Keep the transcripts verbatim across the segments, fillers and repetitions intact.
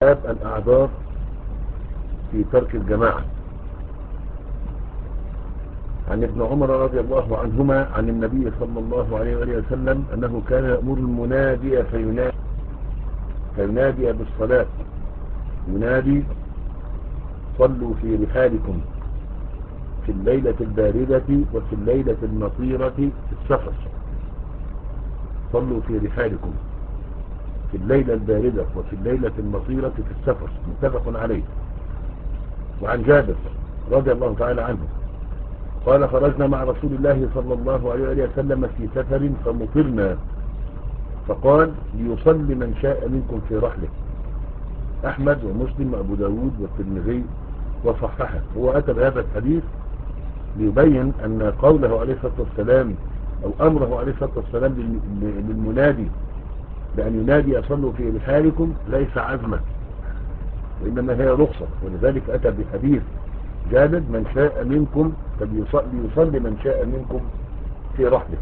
باب الأعذار في ترك الجماعة. عن ابن عمر رضي الله عنهما عن النبي صلى الله عليه وآله وسلم أنه كان يأمر المنادي فينادي, فينادي بالصلاة، ينادي: صلوا في رحالكم في الليلة الباردة وفي الليلة المطيرة في السفر. صلوا في رحالكم في الليلة الباردة وفي الليلة المطيرة في السفر، متفق عليه. وعن جابر رضي الله تعالى عنه قال: خرجنا مع رسول الله صلى الله عليه وسلم في سفر فمطرنا، فقال: ليصلي من شاء منكم في رحله. أحمد ومسلم وأبو داود والترمذي وصححه. هو أتى بهذا الحديث ليبين أن قوله عليه الصلاة والسلام أو أمره عليه الصلاة والسلام للمنادي بأن ينادي: أصلوا في رحالكم ليس عزمة، وإنما هي رخصة. ولذلك أتى بحديث جابر: من شاء منكم فليصلي من شاء منكم في رحله.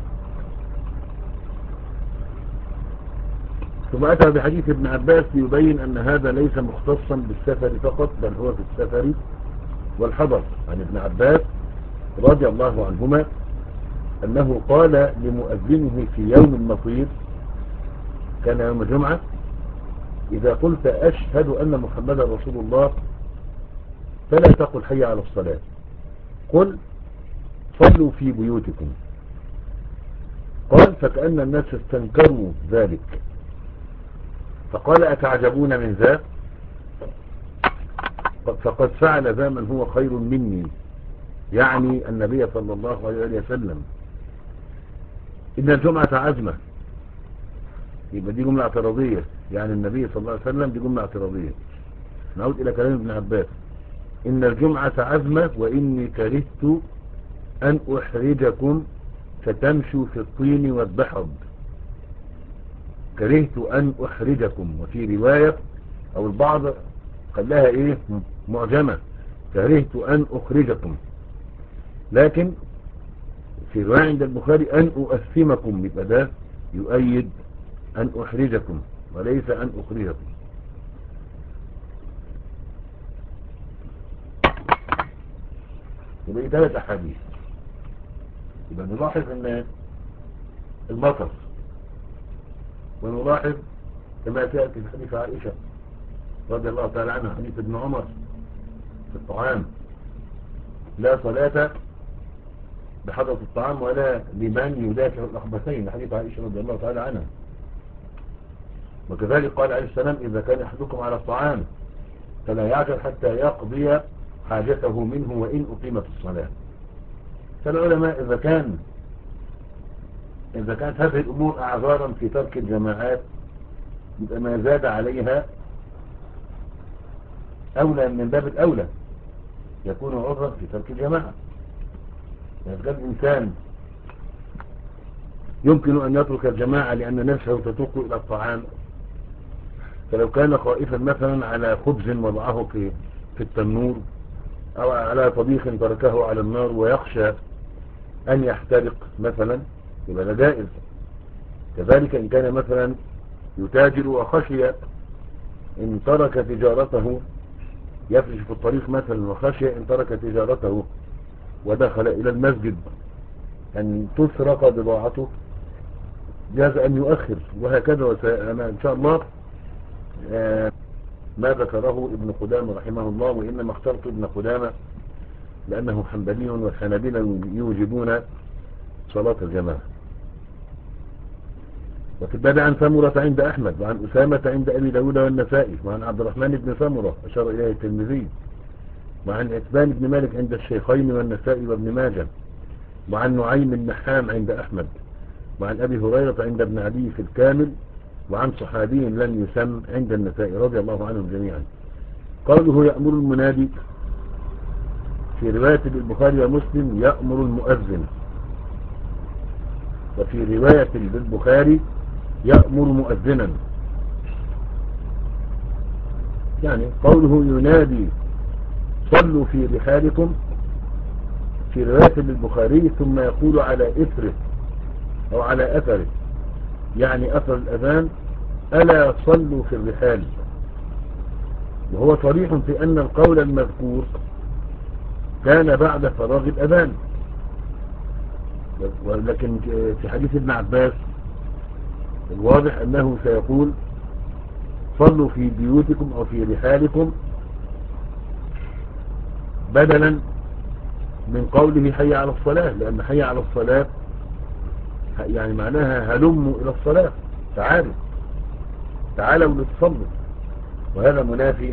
ثم أتى بحديث ابن عباس ليبين أن هذا ليس مختصا بالسفر فقط، بل هو في السفر والحضر. عن ابن عباس رضي الله عنهما أنه قال لمؤذنه في يوم المطير، كان يوم الجمعة: إذا قلت أشهد أن محمدا رسول الله فلا تقل حي على الصلاة، قل صلوا في بيوتكم. قال: فكأن الناس استنكروا ذلك، فقال: أتعجبون من ذا؟ فقد فعل ذا من هو خير مني، يعني النبي صلى الله عليه وسلم. إن الجمعة عزمة، يبقى دي جملة اعتراضية، يعني النبي صلى الله عليه وسلم، دي جملة اعتراضية. نعود إلى كلام ابن عباس: إن الجمعة عزمة وإني كرهت أن أحرجكم فتمشوا في الطين والدحض. كرهت أن أحرجكم، وفي رواية أو البعض خلاها إيه معجمة: كرهت أن أخرجكم. لكن في رواية عند البخاري أن أؤثمكم، يبقى ده يؤيد أن أحرجكم وليس أن أخرجكم. يبقى ثلاث أحاديث. يبقى نلاحظ أن المطر، ونلاحظ كما تأتي في حديث عائشة رضي الله تعالى عنها، حديث ابن عمر في الطعام: لا صلاة بحضرة الطعام ولا لمن يدافع الأخبثين، حديث عائشة رضي الله تعالى عنها. وكذلك قال عليه السلام: إذا كان أحدكم على الطعام فلا يعجل حتى يقضي حاجته منه وإن أقيمت الصلاة. فالعلماء إذا كان إذا كانت هذه الأمور أعذارا في ترك الجماعات، يبقى ما زاد عليها أولى من باب الأولى يكون عذرا في ترك الجماعة. إذا كان الإنسان يمكن أن يترك الجماعة لأن نفسه تتوق إلى الطعام، فلو كان خائفا مثلا على خبز وضعه في في التنور أو على طبيخ تركه على النار ويخشى أن يحترق مثلا، يبقى ده جائز. كذلك إن كان مثلا يتاجر وخشي إن ترك تجارته، يفرش في الطريق مثلا، وخشي إن ترك تجارته ودخل إلى المسجد أن تسرق بضاعته، جاز أن يؤخر. وهكذا. وأنا إن شاء الله ما ذكره ابن قدامة رحمه الله، وإنما اخترت ابن قدامة لأنه حنبلي، والحنابلة يوجبون صلاة الجماعة. وفي الباب عن سمرة عند أحمد، وعن أسامة عند أبي داود والنسائي، وعن عبد الرحمن بن سمرة أشار إليه الترمذي، وعن عتبان بن مالك عند الشيخين والنسائي وابن ماجه، وعن نعيم النحام عند أحمد، وعن أبي هريرة عند ابن عدي في الكامل، وعن صحابي لم يسم عند النسائي رضي الله عنهم جميعا. قوله يأمر المنادي في رواية البخاري ومسلم يأمر المؤذن، وفي رواية البخاري يأمر مؤذنا. يعني قوله ينادي صلوا في رحالكم في رواية البخاري ثم يقول على إثره أو على أثره، يعني أثر الأذان: ألا صلوا في الرحال. وهو صريح في أن القول المذكور كان بعد فراغ الأذان، ولكن في حديث ابن عباس الواضح أنه سيقول صلوا في بيوتكم أو في رحالكم، بدلا من قوله حي على الصلاة، لأن حي على الصلاة يعني معناها هلموا إلى الصلاة، تعالوا تعالوا لتصلوا، وهذا منافي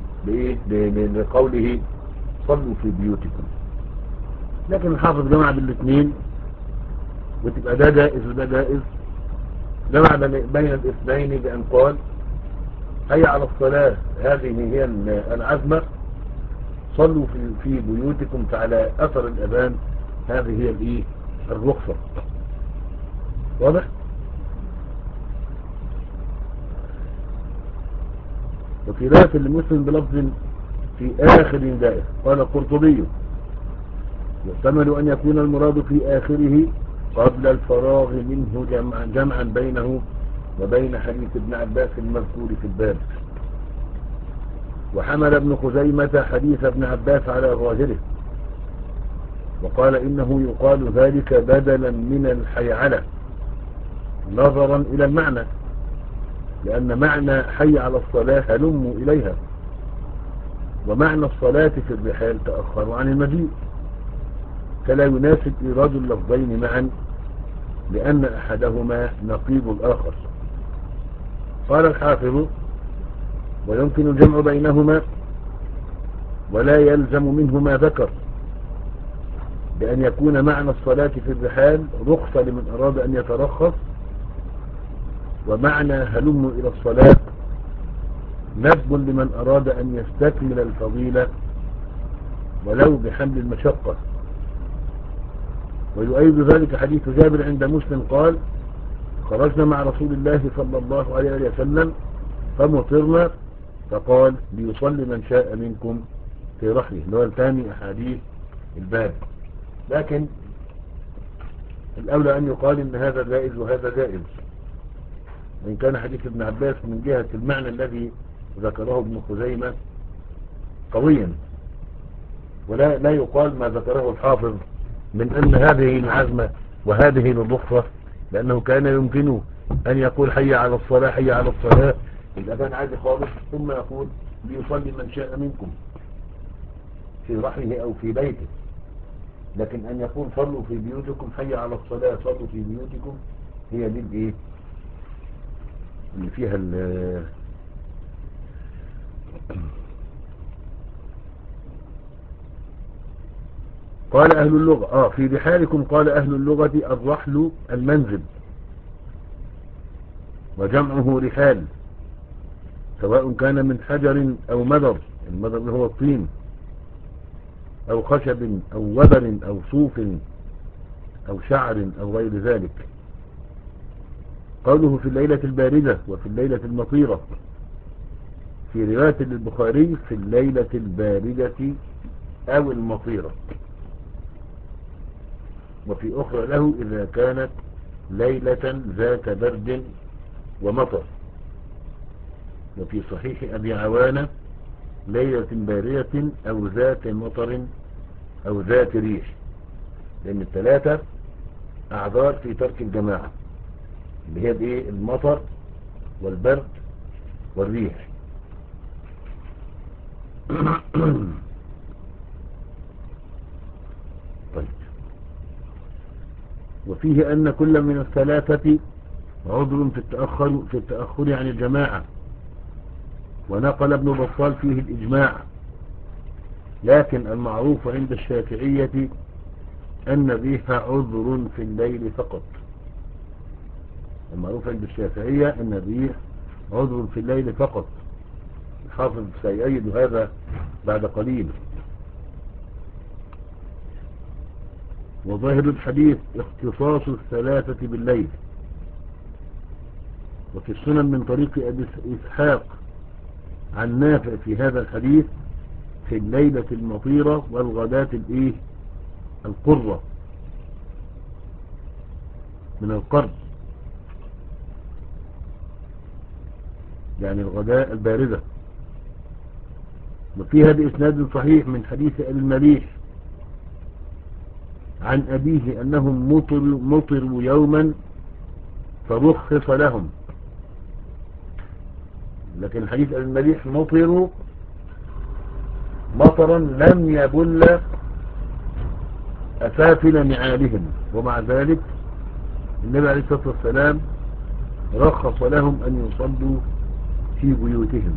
لقوله صلوا في بيوتكم. لكن الحافظ جمع بالاثنين وتبقى ده جائز وده جائز، جمع بين الاثنين بأن قال حي على الصلاة هذه هي العزمة، صلوا في في بيوتكم فعلى أثر الأذان هذه هي الايه الرخصة. واضح؟ وفي رواية لمسلم بلفظ في آخر دائر قال القرطبي يحتمل أن يكون المراد في آخره قبل الفراغ منه جمعا, جمعا بينه وبين حديث ابن عباس المذكور في الباب. وحمل ابن خزيمة حديث ابن عباس على ظاهره وقال إنه يقال ذلك بدلا من الحيعلة نظرا إلى المعنى، لأن معنى حي على الصلاة هلموا إليها، ومعنى الصلاة في الرحال تأخروا عن المجيء، فلا يناسب إيراد اللفظين معا لأن أحدهما نقيض الآخر. قال الحافظ ويمكن الجمع بينهما ولا يلزم منه ما ذكر، بأن يكون معنى الصلاة في الرحال رخصة لمن أراد أن يترخص، ومعنى هلم إلى الصلاة ندب لمن أراد أن يستكمل الفضيلة ولو بحمل المشقة. ويؤيد ذلك حديث جابر عند مسلم قال خرجنا مع رسول الله صلى الله عليه وسلم فمطرنا فقال ليصلي من شاء منكم في رحله، اللي هو الثاني أحاديث الباب. لكن الأولى أن يقال إن هذا جائز وهذا جائز، وإن كان حديث ابن عباس من جهة المعنى الذي ذكره ابن خزيمة قويا، ولا لا يقال ما ذكره الحافظ من أن هذه العزمة وهذه الرخصة، لأنه كان يمكنه أن يقول حي على الصلاة حي على الصلاة الأذان عادي خالص، ثم يقول ليصلي من شاء منكم في رحله أو في بيته. لكن أن يقول صلوا في بيوتكم حي على الصلاة صلوا في بيوتكم، هي دي الايه اللي فيها ال قال أهل اللغة آه في رحالكم قال أهل اللغة الرحل المنزل، وجمعه رحال سواء كان من حجر أو مدر، المدر هو الطين، أو خشب أو وبر أو صوف أو شعر أو غير ذلك. قوله في الليلة الباردة وفي الليلة المطيرة، في رواية للبخاري في الليلة الباردة أو المطيرة، وفي أخرى له إذا كانت ليلة ذات برد ومطر. وفي صحيح أبي عوانة ليلة باردة أو ذات مطر أو ذات ريح، لأن الثلاثة أعذار في ترك الجماعة اللي هي الايه المطر والبرد والريح. طيب. وفيه أن كل من الثلاثة عذر في التأخر في التأخر عن الجماعة، ونقل ابن بطال فيه الإجماع، لكن المعروف عند الشافعية أن الريح عذر في الليل فقط. المعروف عند الشافعية أن الريح عذر في الليل فقط. الحافظ سيؤيد هذا بعد قليل. وظاهر الحديث اختصاص الثلاثة بالليل. وفي السنن من طريق أبي إسحاق عن نافع في هذا الحديث في الليلة المطيرة والغداة الإيه القرة من القرب، يعني الغداء الباردة. وفيها بإسناد صحيح من حديث المليح عن أبيه أنهم مطروا, مطروا يوما فرخص لهم. لكن حديث المليح مطروا مطرا لم يبل أسافل نعالهم، ومع ذلك النبي عليه الصلاة والسلام رخص لهم أن يصلوا في بيوتهم.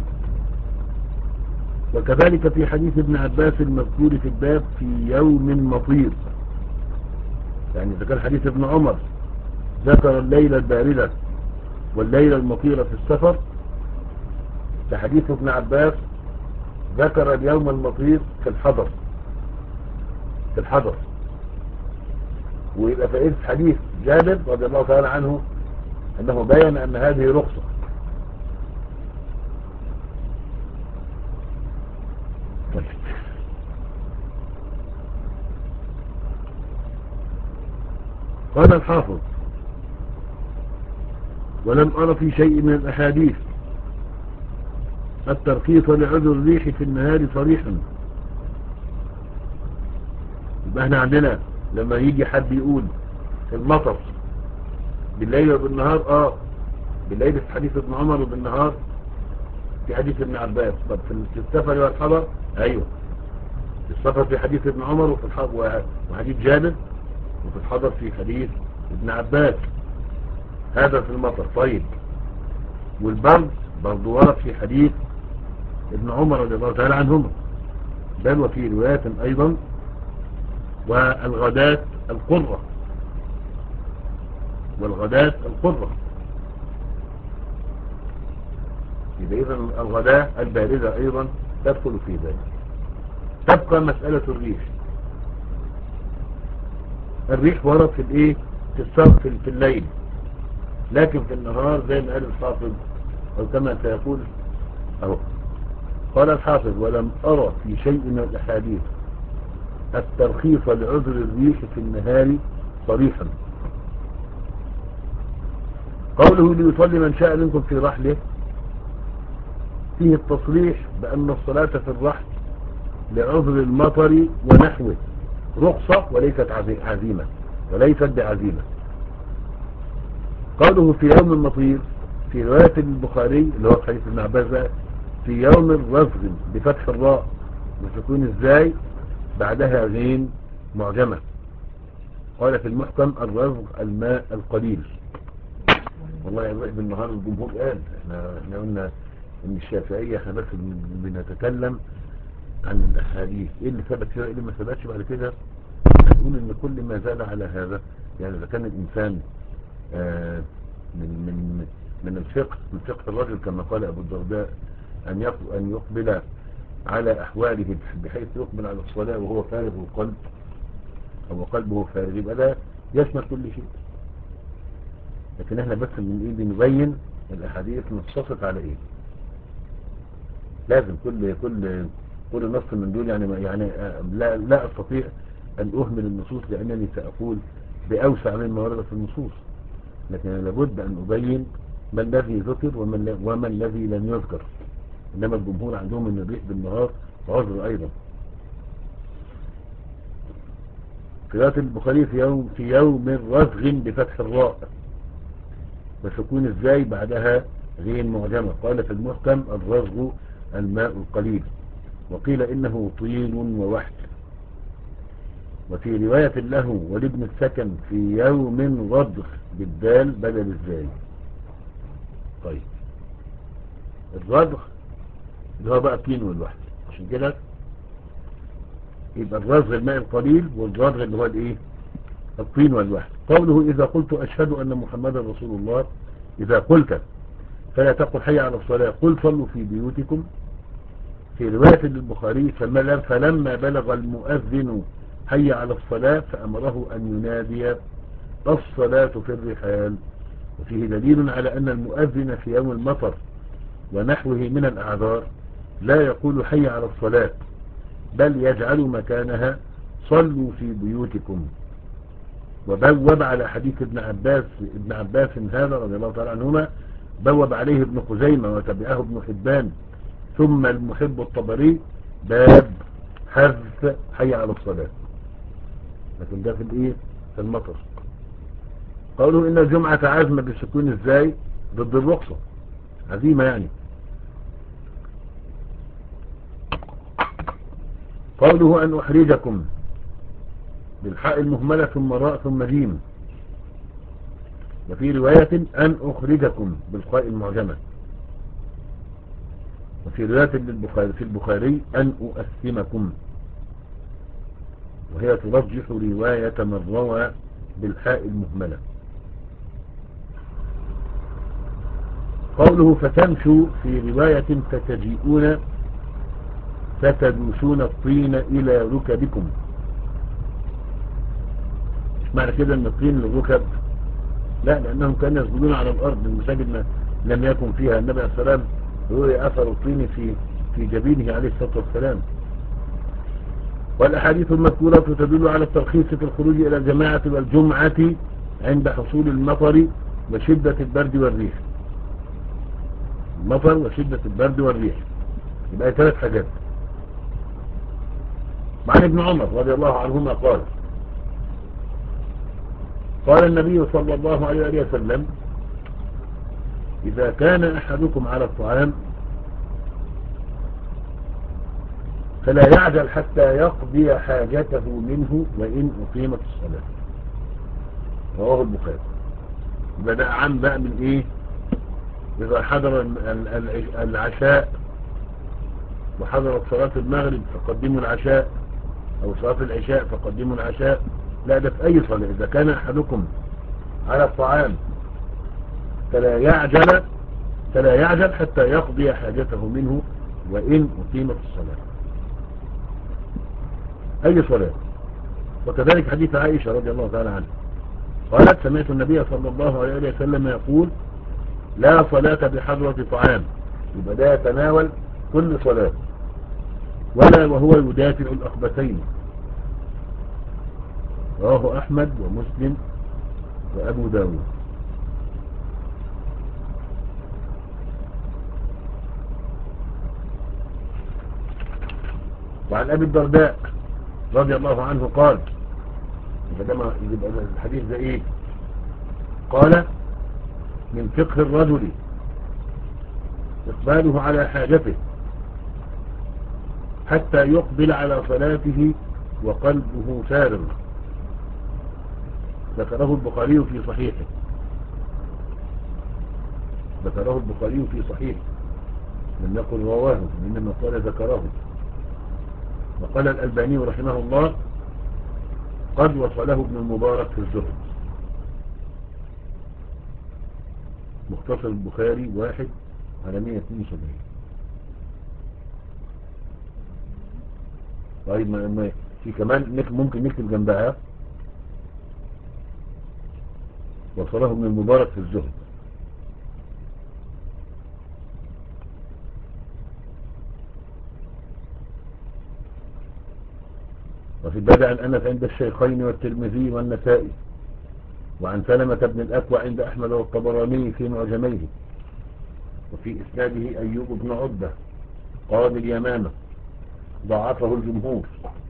وكذلك في حديث ابن عباس المذكور في الباب في يوم مطير، يعني إذا كان حديث ابن عمر ذكر الليلة الباردة والليلة المطيرة في السفر، فحديث ابن عباس ذكر اليوم المطير في الحضر في الحضر ويبقى فائدة حديث جابر رضي الله تعالى عنه أنه بيّن أن هذه رخصة. قال الحافظ: ولم أرى في شيء من الأحاديث الترخيص لعذر الريح في النهار صريحا. يبقى احنا عندنا لما يجي حد يقول المطر بالليل وبالنهار، اه بالليل في حديث ابن عمر وبالنهار في حديث ابن عباس. طب في السفر والحضر، ايوه في السفر في حديث ابن عمر وفي الحضر وحديث جابر، وفي الحضر في حديث ابن عباس. هذا في المطر. طيب والبرد برضو ورد في حديث ابن عمر رضي الله تعالى عنهما، بل وفي روايات ايضا. والغداة القرة والغداة القرة يبقى إذن الغداة الباردة أيضا تدخل في ذلك. تبقى مسألة الريح. الريح ورد في الايه في الصرف في الليل، لكن في النهار زي ما قال الحافظ أو كما سيقول أهو. قال الحافظ: ولم أرى في شيء من الأحاديث الترخيص لعذر الريح في النهار صريحا. قوله: ليصلي من شاء منكم في رحله، فيه التصريح بأن الصلاة في الرحل لعذر المطر ونحوه رخصة وليست عزيمة وليست بعزيمة. قوله في يوم المطير في رواية البخاري اللي هو حديث ابن عباس في يوم الرزغ بفتح الراء وسكون ازاي بعدها غين معجمة. قال في المحكم: الرزغ الماء القليل. والله يا رب بالنهار الجمهور قال احنا احنا قلنا ان الشافعية احنا بس بنتكلم عن الاحاديث ايه اللي ثبت فيها ايه اللي ما ثبتش. بعد كده هنقول ان كل ما زاد على هذا، يعني اذا كان الانسان آه من من من الفقه من فقه الرجل كما قال ابو الدرداء ان ان يقبل على احواله بحيث يقبل على الصلاة وهو فارغ القلب او قلبه فارغ، يبقى ده يشمل كل شيء. لكن احنا بس من ايه بنبين الاحاديث نصصت على ايه. لازم كل كل كل نص من دول يعني يعني لا لا استطيع ان اهمل النصوص لانني ساقول باوسع مما ورد في النصوص، لكن لابد ان ابين ما الذي ذكر وما وما الذي لم يذكر. انما الجمهور عندهم ان الريح بالنهار عذر ايضا. قراءة البخاري في يوم في يوم الرزغ بفتح الراء وسكون ازاي بعدها غين معجمة. قال في المحكم: الرزغ الماء القليل. وقيل انه طين ووحل. وفي رواية له ولابن السكن في يوم رضغ بالدال بدل الزاي. طيب الرضغ اللي هو بقى الطين والوحل، عشان كده يبقى الرزغ الماء القليل والرضغ اللي هو الايه الطين والوحل. قوله: اذا قلت اشهد ان محمدا رسول الله، اذا قلت فلا تقل حي على الصلاة، قل صلوا في بيوتكم. في رواية البخاري: فلما بلغ المؤذن حي على الصلاة فأمره أن ينادي الصلاة في الرحال. وفيه دليل على أن المؤذن في يوم المطر ونحوه من الأعذار لا يقول حي على الصلاة، بل يجعل مكانها صلوا في بيوتكم. وبوب على حديث ابن عباس ابن عباس هذا رضي الله تعالى عنهما، بوب عليه ابن خزيمة وتبعه ابن حبان ثم المحب الطبري باب حذف حي على الصلاة، لكن ده في الايه في المطر. قالوا ان الجمعة عزمة بالسكون ازاي ضد الرخصة، عزيمة يعني. قوله ان احرجكم بالحاء المهملة ثم راء ثم جيم، وفي رواية ان اخرجكم بالخاء المعجمة، وفي رواية للبخاري في البخاري ان اؤثمكم، وهي ترجح رواية من روى بالحاء المهملة. قوله فتمشوا في رواية فتجيئون فتدوسون الطين إلى ركبكم، مش معنى كده ان الطين للركب، لا، لأنهم كانوا يسجدون على الأرض، المساجد لم يكن فيها النبي عليه السلام رؤي أثر الطين في في جبينه عليه الصلاة والسلام. والأحاديث المذكورة تدل على الترخيص في الخروج إلى الجماعة والجمعة عند حصول المطر وشدة البرد والريح. المطر وشدة البرد والريح يبقى ثلاث حاجات. وعن ابن عمر رضي الله عنهما قال قال النبي صلى الله عليه وسلم إذا كان أحدكم على الطعام فلا يعجل حتى يقضي حاجته منه وإن أقيمت الصلاة. رواه البخاري. يبقى ده عام بقى من إيه؟ إذا حضر العشاء وحضرت صلاة المغرب فقدموا العشاء، أو صلاة العشاء فقدموا العشاء. لا، ده في أي صلاة. إذا كان أحدكم على الطعام فلا يعجل فلا يعجل حتى يقضي حاجته منه وإن أقيمت الصلاة، أي صلاة. وكذلك حديث عائشة رضي الله تعالى عنها قالت سمعت النبي صلى الله عليه وسلم يقول لا صلاة بحضرة طعام، يبقى ده يتناول كل صلاة، ولا وهو يدافع الأخبثين. رواه أحمد ومسلم وأبو داود. وعن أبي الدرداء رضي الله عنه قال، يبقى الحديث ده إيه؟ قال من فقه الرجل إقباله على حاجته حتى يقبل على صلاته وقلبه سارغ. ذكره البخاري في صحيحه ذكره البخاري في صحيحه لم يقل رواه، إنما قال ذكره. وقال الألباني رحمه الله قد وصله ابن المبارك في الزهد. مختصر البخاري واحد على مئة واثنين وسبعين. طيب ما في كمان ممكن نكتب جنبها وصله ابن المبارك في الزهد. وفي البدع عن أنس عند الشيخين والترمذي والنسائي، وعن سلمة بن الأكوع عند أحمد والطبراني في معجميه، وفي إسناده أيوب بن عبدة قاضي اليمامة ضعفه الجمهور.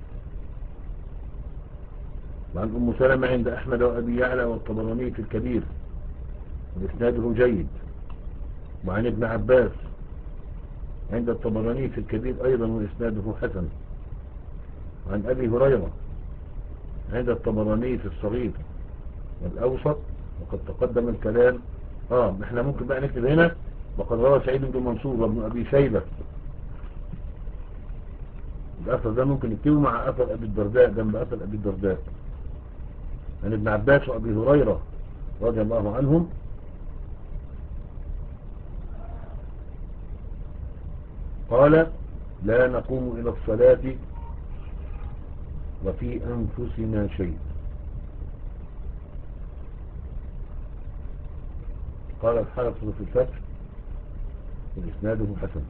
وعن أم سلمة عند أحمد وأبي يعلى والطبراني في الكبير وإسناده جيد. وعن ابن عباس عند الطبراني في الكبير أيضا وإسناده حسن. وعن أبي هريرة عند الطبراني في الصغير والأوسط، وقد تقدم الكلام. اه احنا ممكن بقى نكتب هنا وقد روى سعيد بن منصور وابن أبي شيبة. الأثر ده ممكن نكتبه مع أثر أبي الدرداء جنب أثر أبي الدرداء عن ابن عباس وأبي هريرة رضي الله عنهم قال لا نقوم إلى الصلاة وفي أنفسنا شيء. قال الحافظ في الفتح وإسناده حسن.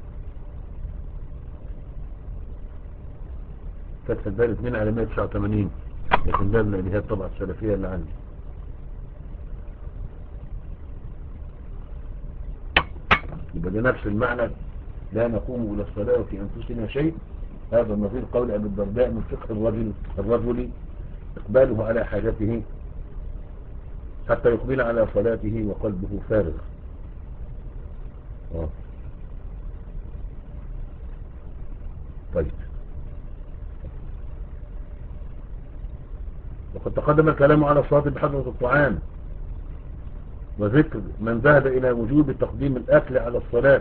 فتح الباري اثنين على مئة وتسعة وثمانين، لكن ده من الإلهات طبعا السلفية اللي عندي. يبقى ده نفس المعنى لا نقوم إلى الصلاة وفي أنفسنا شيء. هذا النظير قول أبي الدرداء من فقه الرجل الرجل إقباله على حاجته حتى يقبل على صلاته وقلبه فارغ. آه. طيب، وقد تقدم الكلام على الصلاة بحضرة الطعام وذكر من ذهب إلى وجوب تقديم الأكل على الصلاة.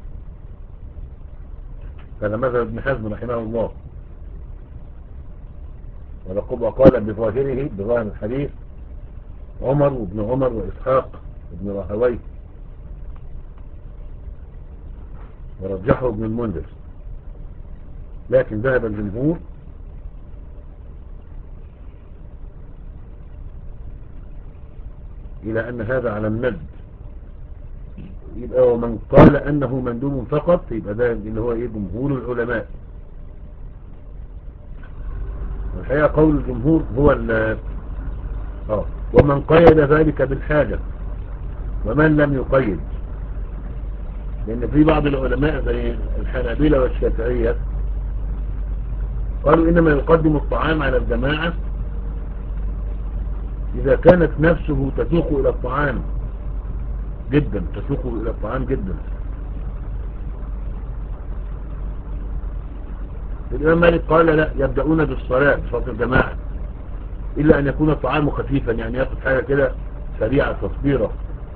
هذا مذهب ابن حزم رحمه الله، وقال بظاهره بظاهر الحديث عمر وابن عمر وإسحاق ابن راهويه، ورجحه ابن المنذر. لكن ذهب الجمهور إلى أن هذا على الند، يبقى ومن قال أنه مندوب فقط يبقى ده اللي هو إيه جمهور العلماء. الحقيقة قول الجمهور هو ال اه ومن قيد ذلك بالحاجة ومن لم يقيد، لأن في بعض العلماء زي الحنابلة والشافعية قالوا إنما يقدم الطعام على الجماعة إذا كانت نفسه تسوق إلى الطعام جدا، تسوق إلى الطعام جدا. الإمام مالك قال لا، يبدأون بالصلاة صلاة الجماعة إلا أن يكون الطعام خفيفا، يعني يأخذ حاجة كده سريعة تصبيرة.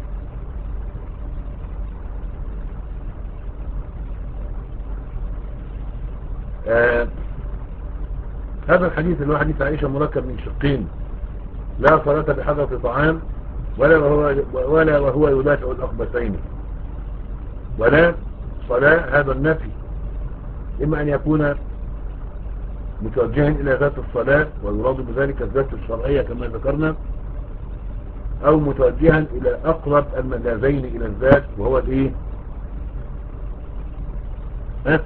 آه هذا الحديث اللي هو حديث عائشة مركب من شقين، لا صلاة بحضرة طعام ولا وهو, ولا وهو يدافع الأخبثين، ولا صلاة. هذا النفي إما أن يكون متوجها إلى ذات الصلاة ويراد بذلك الذات الشرعية كما ذكرنا، أو متوجها إلى أقرب المجازين إلى الذات وهو الإيه؟ ها؟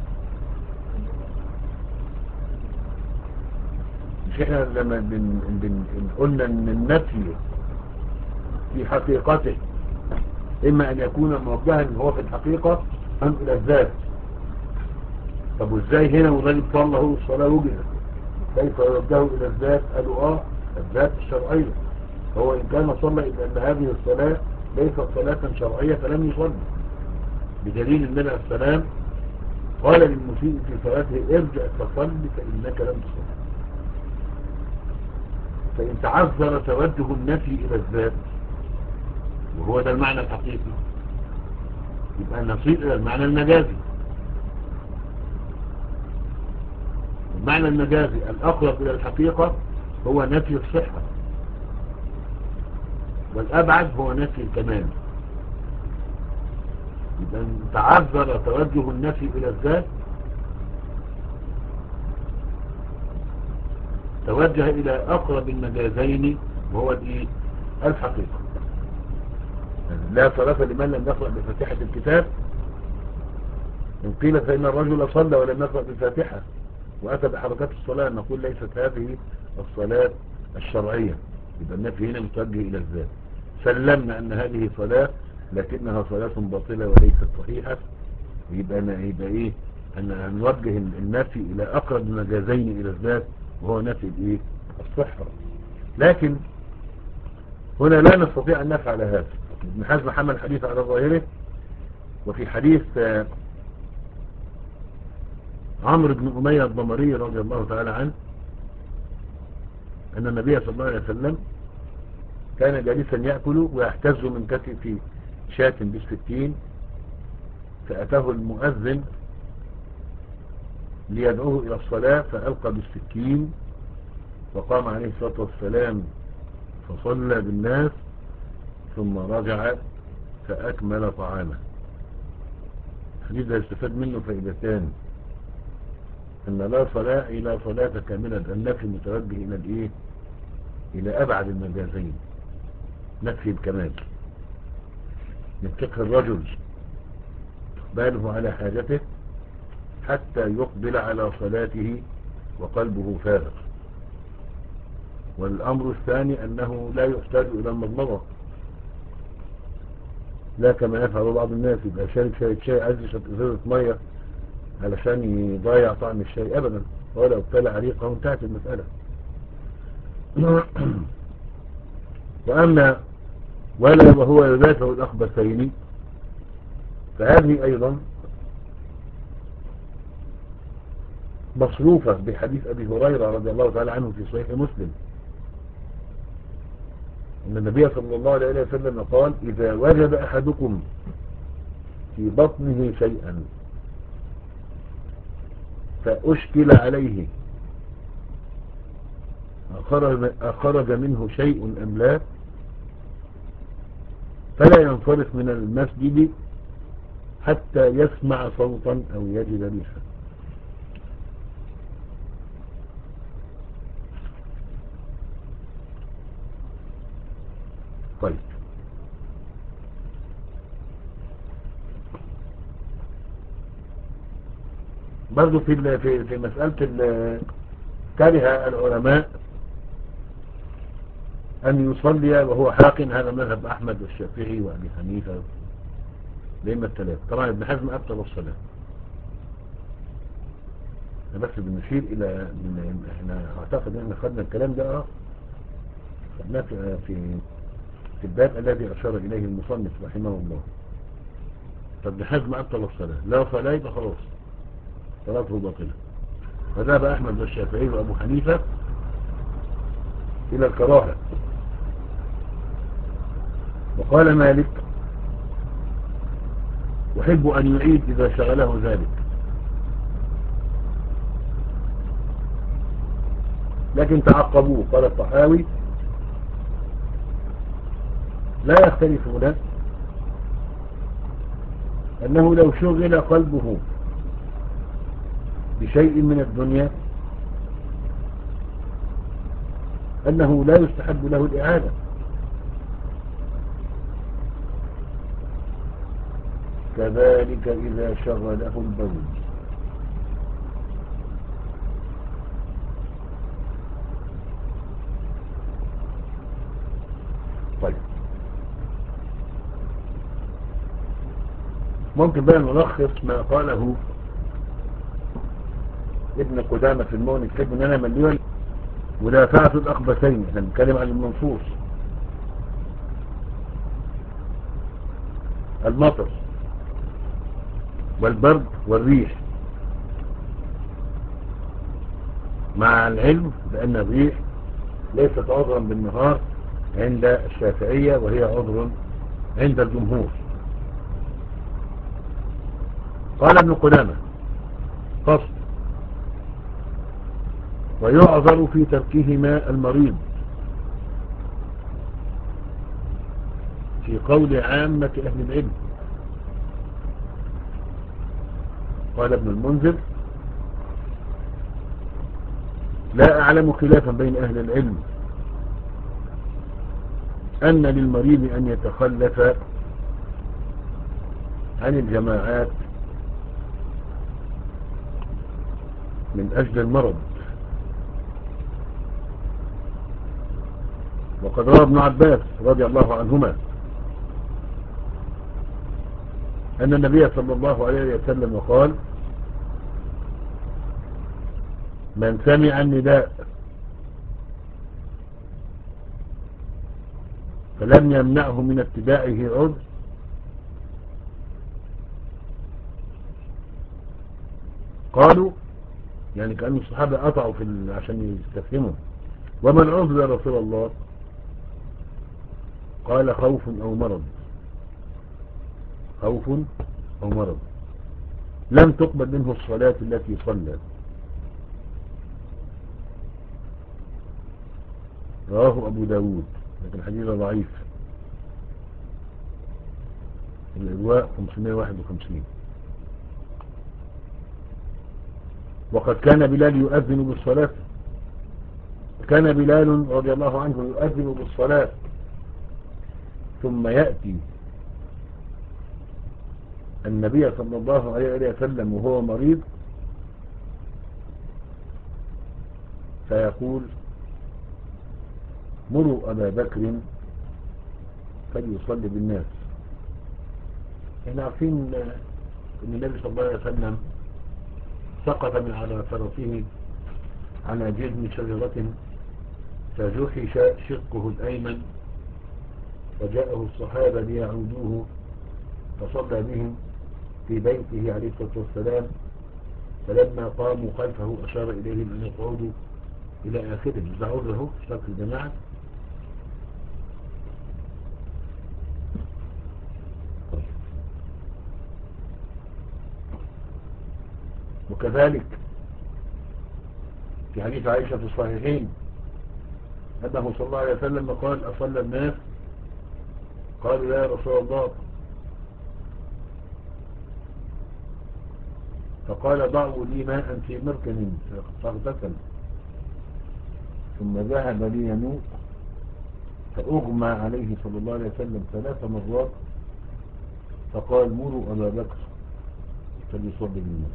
مش إحنا لما بن بن قلنا أن النفي في حقيقته إما أن يكون موجها هو في الحقيقة أم إلى الذات. طب وإزاي هنا وذلك صلى له الصلاة وجهة كيف يوجهه إلى الذات؟ قالوا آه الذات الشرعية. هو إن كان صلى إلا أن هذه الصلاة ليست صلاة شرعية فلم يصلي، بدليل النبي عليه السلام قال للمسيء في صلاته ارجع فصل فإنك لم تصلي. فإن تعذر توجه النفي إلى الذات وهو ده المعنى الحقيقي يبقى نصير إلى المعنى المجازي. المعنى المجازي الأقرب إلى الحقيقة هو نفي الصحة، والأبعد هو نفي الكمال. إذا تعذر توجه النفي إلى الذات توجه إلى أقرب المجازين وهو الحقيقة. لا صلاة لمن لم يقرأ بفاتحة الكتاب. إن قيل فإن الرجل صلى ولم يقرأ بالفاتحة وأتى بحركات الصلاة نقول ليست هذه الصلاة الشرعية، يبقى النفي هنا متوجه إلى الذات. سلمنا أن هذه صلاة لكنها صلاة باطلة وليست صحيحة، يبقى يبقى إيه أن نوجه النفي إلى أقرب المجازين إلى الذات وهو نفي الإيه الصحة. لكن هنا لا نستطيع أن نفعل هذا. ابن حزم حمل الحديث على ظاهره. وفي حديث عمرو بن أمية الضمري رضي الله تعالى عنه أن النبي صلى الله عليه وسلم كان جالسا يأكل ويحتز من كتف شاة بالسكين، فأتاه المؤذن ليدعوه إلى الصلاة فألقى بالسكين، فقام عليه الصلاة والسلام فصلى بالناس ثم رجع فأكمل طعامه. الحديث ده يستفاد منه فائدتان: أن لا صلاة إلى صلاة كاملة، النفي متوجه إلى الإيه؟ إلى أبعد المجازين، نفي الكمال. من فقه الرجل باله على حاجته حتى يقبل على صلاته وقلبه فارغ. والأمر الثاني أنه لا يحتاج إلى المضمضة، لا كما يفعل بعض الناس، يبقى شارب شاي شاي عايز يشرب إزازة مية علشان يضيع طعم الشاي أبدا، ولو ابتلع ريقه انتهت المسألة. وأما ولا وهو يدافع الأخبثين فهذه أيضا مصروفة بحديث أبي هريرة رضي الله تعالى عنه في صحيح مسلم، أن النبي صلى الله عليه وسلم قال: إذا وجد أحدكم في بطنه شيئا فأشكل عليه أخرج منه شيء أم لا، فلا ينصرف من المسجد حتى يسمع صوتا أو يجد ريحا. طيب، برضو في في في مسألة كره العلماء أن يصلي وهو حاق، هذا مذهب أحمد والشافعي وأبي حنيفة لما الثلاث. طبعا ابن حزم أبطل الصلاة. بس بنشير إلى إن احنا أعتقد أن خدنا الكلام ده اه خدناه في في في الباب الذي أشار إليه المصنف رحمه الله. فابن حزم أبطل الصلاة، لا صلاة يبقى خلاص صلاته باطلة. فذهب أحمد والشافعي وأبو حنيفة إلى الكراهة. وقال مالك: يحب أن يعيد إذا شغله ذلك. لكن تعقبوه. قال الطحاوي: لا يختلفون أنه لو شغل قلبه بشيء من الدنيا أنه لا يستحب له الإعادة. كذلك إذا شغله البول. طيب، ممكن بقى نلخص ما قاله ابن قدامة في المغني. تحب ان انا مليون مدافعة الاخبثين. احنا بنتكلم عن المنصوص: المطر والبرد والريح، مع العلم بأن الريح ليست عذرا بالنهار عند الشافعية، وهي عذر عند الجمهور. قال ابن قدامة: فصل: ويعذر في تركهما المريض في قول عامة أهل العلم. قال ابن المنذر: لا أعلم خلافا بين أهل العلم أن للمريض أن يتخلف عن الجماعات من أجل المرض. وقد روى ابن عباس رضي الله عنهما أن النبي صلى الله عليه وسلم قال: من سمع النداء فلم يمنعه من اتباعه عذر قالوا، يعني كأن الصحابة قطعوا في ال... عشان يستفهموا: وما العذر يا رسول الله؟ قال: خوف أو مرض. خوف أو مرض لم تقبل منه الصلاة التي صلى. رواه أبو داود، لكن الحديث ضعيف. الإرواء خمسمائة وواحد وخمسين. وقد كان بلال يؤذن بالصلاة. كان بلال رضي الله عنه يؤذن بالصلاة ثم يأتي النبي صلى الله عليه وسلم وهو مريض فيقول: مروا أبا بكر فليصلي بالناس. احنا عارفين ان النبي صلى الله عليه وسلم سقط من على فرسه على جذم شجرة فجحش شقه الأيمن، وجاءه الصحابة ليعودوه فصلى بهم في بيته عليه الصلاة والسلام، فلما قاموا خلفه أشار إليهم أن يقعدوا إلى آخره. ده عذره اشترك الجماعة. وكذلك في حديث عائشة في الصحيحين أنه صلى الله عليه وسلم قال: أصلى الناس؟ قالوا: يا رسول الله. فقال: ضعوا لي ماء في مركن فاغتسل، ثم ذهب لينوء فأغمى عليه صلى الله عليه وسلم ثلاث مرات، فقال: مروا أبا بكر فليصلي بالناس،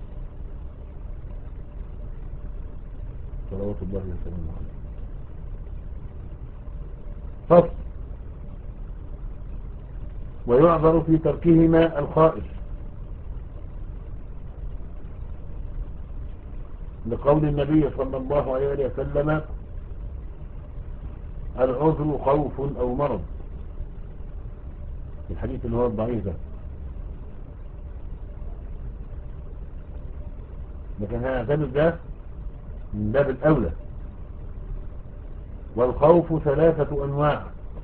صلوات الله وسلامه عليه. فصل: ويعذر في تركهما الخائف، لقول النبي صلى الله عليه وسلم: العذر خوف أو مرض، في الحديث اللي هو الضعيف ده. لكن هنعتبر ده من باب الأولى. والخوف ثلاثة أنواع: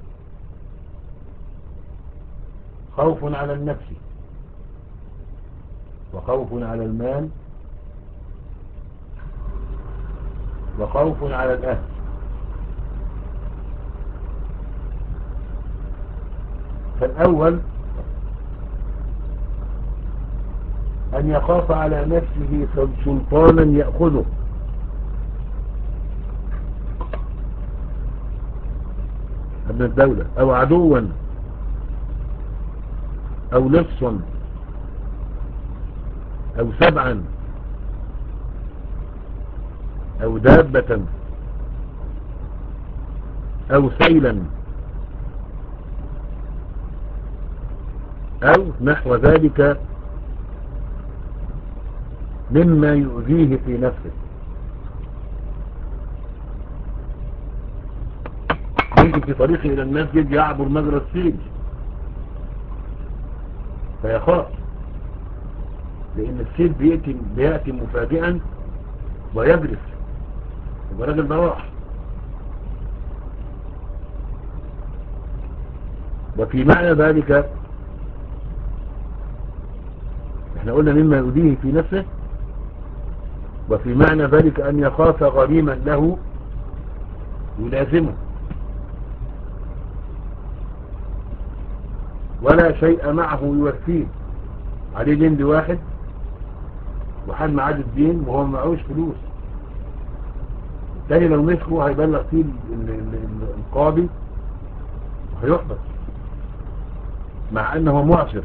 خوف على النفس، وخوف على المال، وخوف على الأهل. فالأول أن يخاف على نفسه سلطانا يأخذه، من الدولة، أو عدوا، أو لصا، أو سبعا، أو دابة، أو سيلا، أو نحو ذلك مما يؤذيه في نفسه. يمكن في طريقه إلى المسجد يعبر مجرى السيل فيخاف، لأن السيل بيأتي, بيأتي مفاجئا ويجرف، يبقى راجل ده راح. وفي معنى ذلك احنا قلنا مما يؤذيه في نفسه، وفي معنى ذلك أن يخاف غريما له يلازمه، ولا شيء معه يوفيه. عليه دين لواحد وحال معاد الدين وهو معهوش فلوس، التاني لو مسكه هيبلغ فيه القاضي وهيحبس، مع أنه معسر،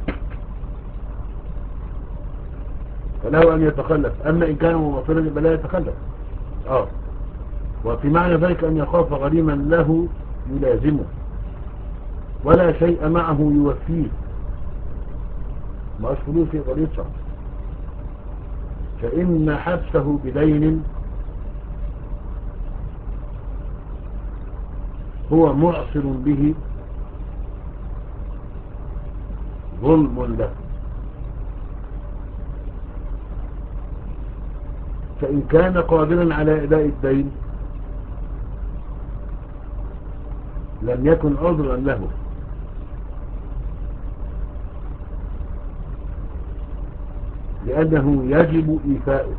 فله أن يتخلف. أما إن كان مماثلا يبقى لا يتخلف. آه وفي معنى ذلك أن يخاف غريما له يلازمه، ولا شيء معه يوفيه، ما فلوس يقدر يدفع، فإن حبسه بدين هو معصر به ظلم له. فإن كان قادرا على أداء الدين لم يكن عذرا له، لأنه يجب إيفاؤه.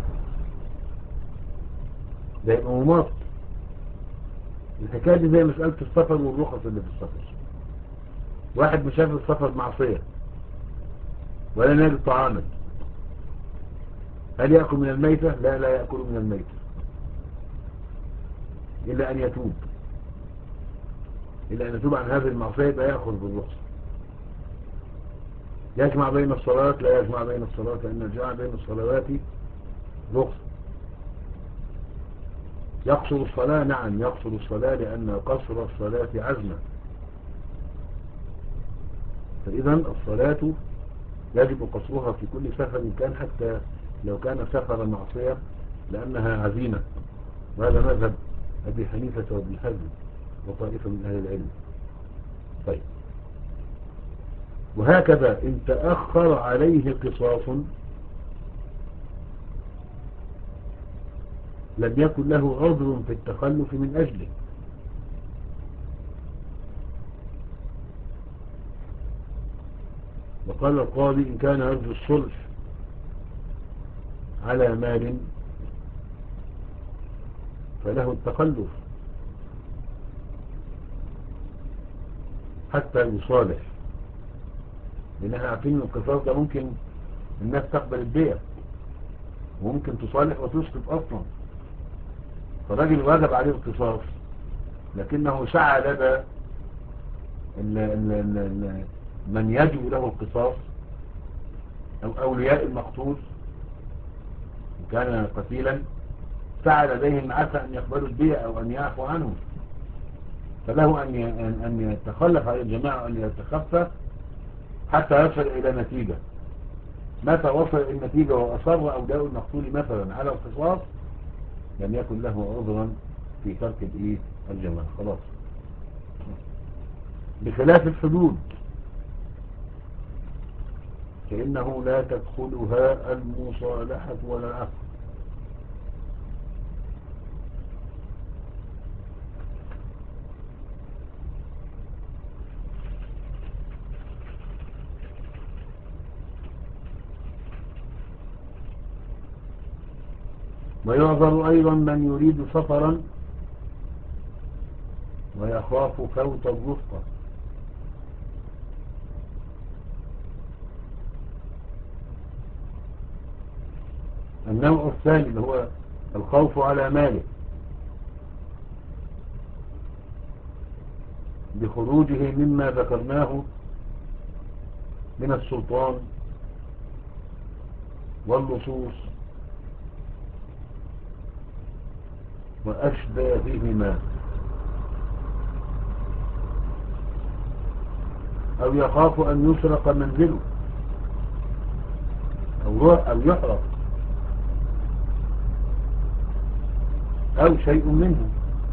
ده يبقى مماطل. الحكاية دي زي مسألة السفر والرخص اللي في السفر. واحد مسافر السفر معصية ولا يجد طعاما، هل يأكل من الميتة؟ لا لا يأكل من الميتة إلا أن يتوب، إلا أن يتوب عن هذه المعصية يبقى يأخذ بالرخص. يجمع بين الصلاة؟ لا يجمع بين الصلاة، لأن الجمع بين الصلوات رخص. يقصر الصلاة؟ نعم يقصر الصلاة، لأن قصر الصلاة عزمة. فإذا الصلاة يجب قصرها في كل سفر كان، حتى لو كان سفر معصية لأنها عزيمة، وهذا مذهب أبي حنيفة وابن حزم وطائفة من أهل العلم. طيب، وهكذا إن تأخر عليه قصاص لم يكن له عذر في التخلف من أجله. وقال القاضي إن كان يرجو الصلح على مال فله التخلف حتى يصالح، لأنها عارفين ان القصاص ده ممكن الناس تقبل الدية وممكن تصالح وتسقط أصلا. فالراجل واجب عليه القصاص لكنه سعى لدى ال ال ال ال من يجب له القصاص أو أولياء المقتول إن كان قتيلا، سعى لديهم عسى أن يقبلوا الدية أو أن يعفوا عنه، فله أن أن يتخلف على الجماعة وأن يتخفى حتى يصل إلى نتيجة. متى وصل إلى النتيجة وأصر أولياء المقتول مثلا على القصاص لم يكن له عذرا في ترك الإيه الجماعة، خلاص. بخلاف الحدود فإنه لا تدخلها المصالحة ولا العفو. ويعذر أيضا من يريد سفرا ويخاف فوت الرفقة. النوع الثاني اللي هو الخوف على ماله بخروجه مما ذكرناه من السلطان واللصوص وأشباههما، أو يخاف أن يسرق منزله أو أو يحرق أو شيء منه،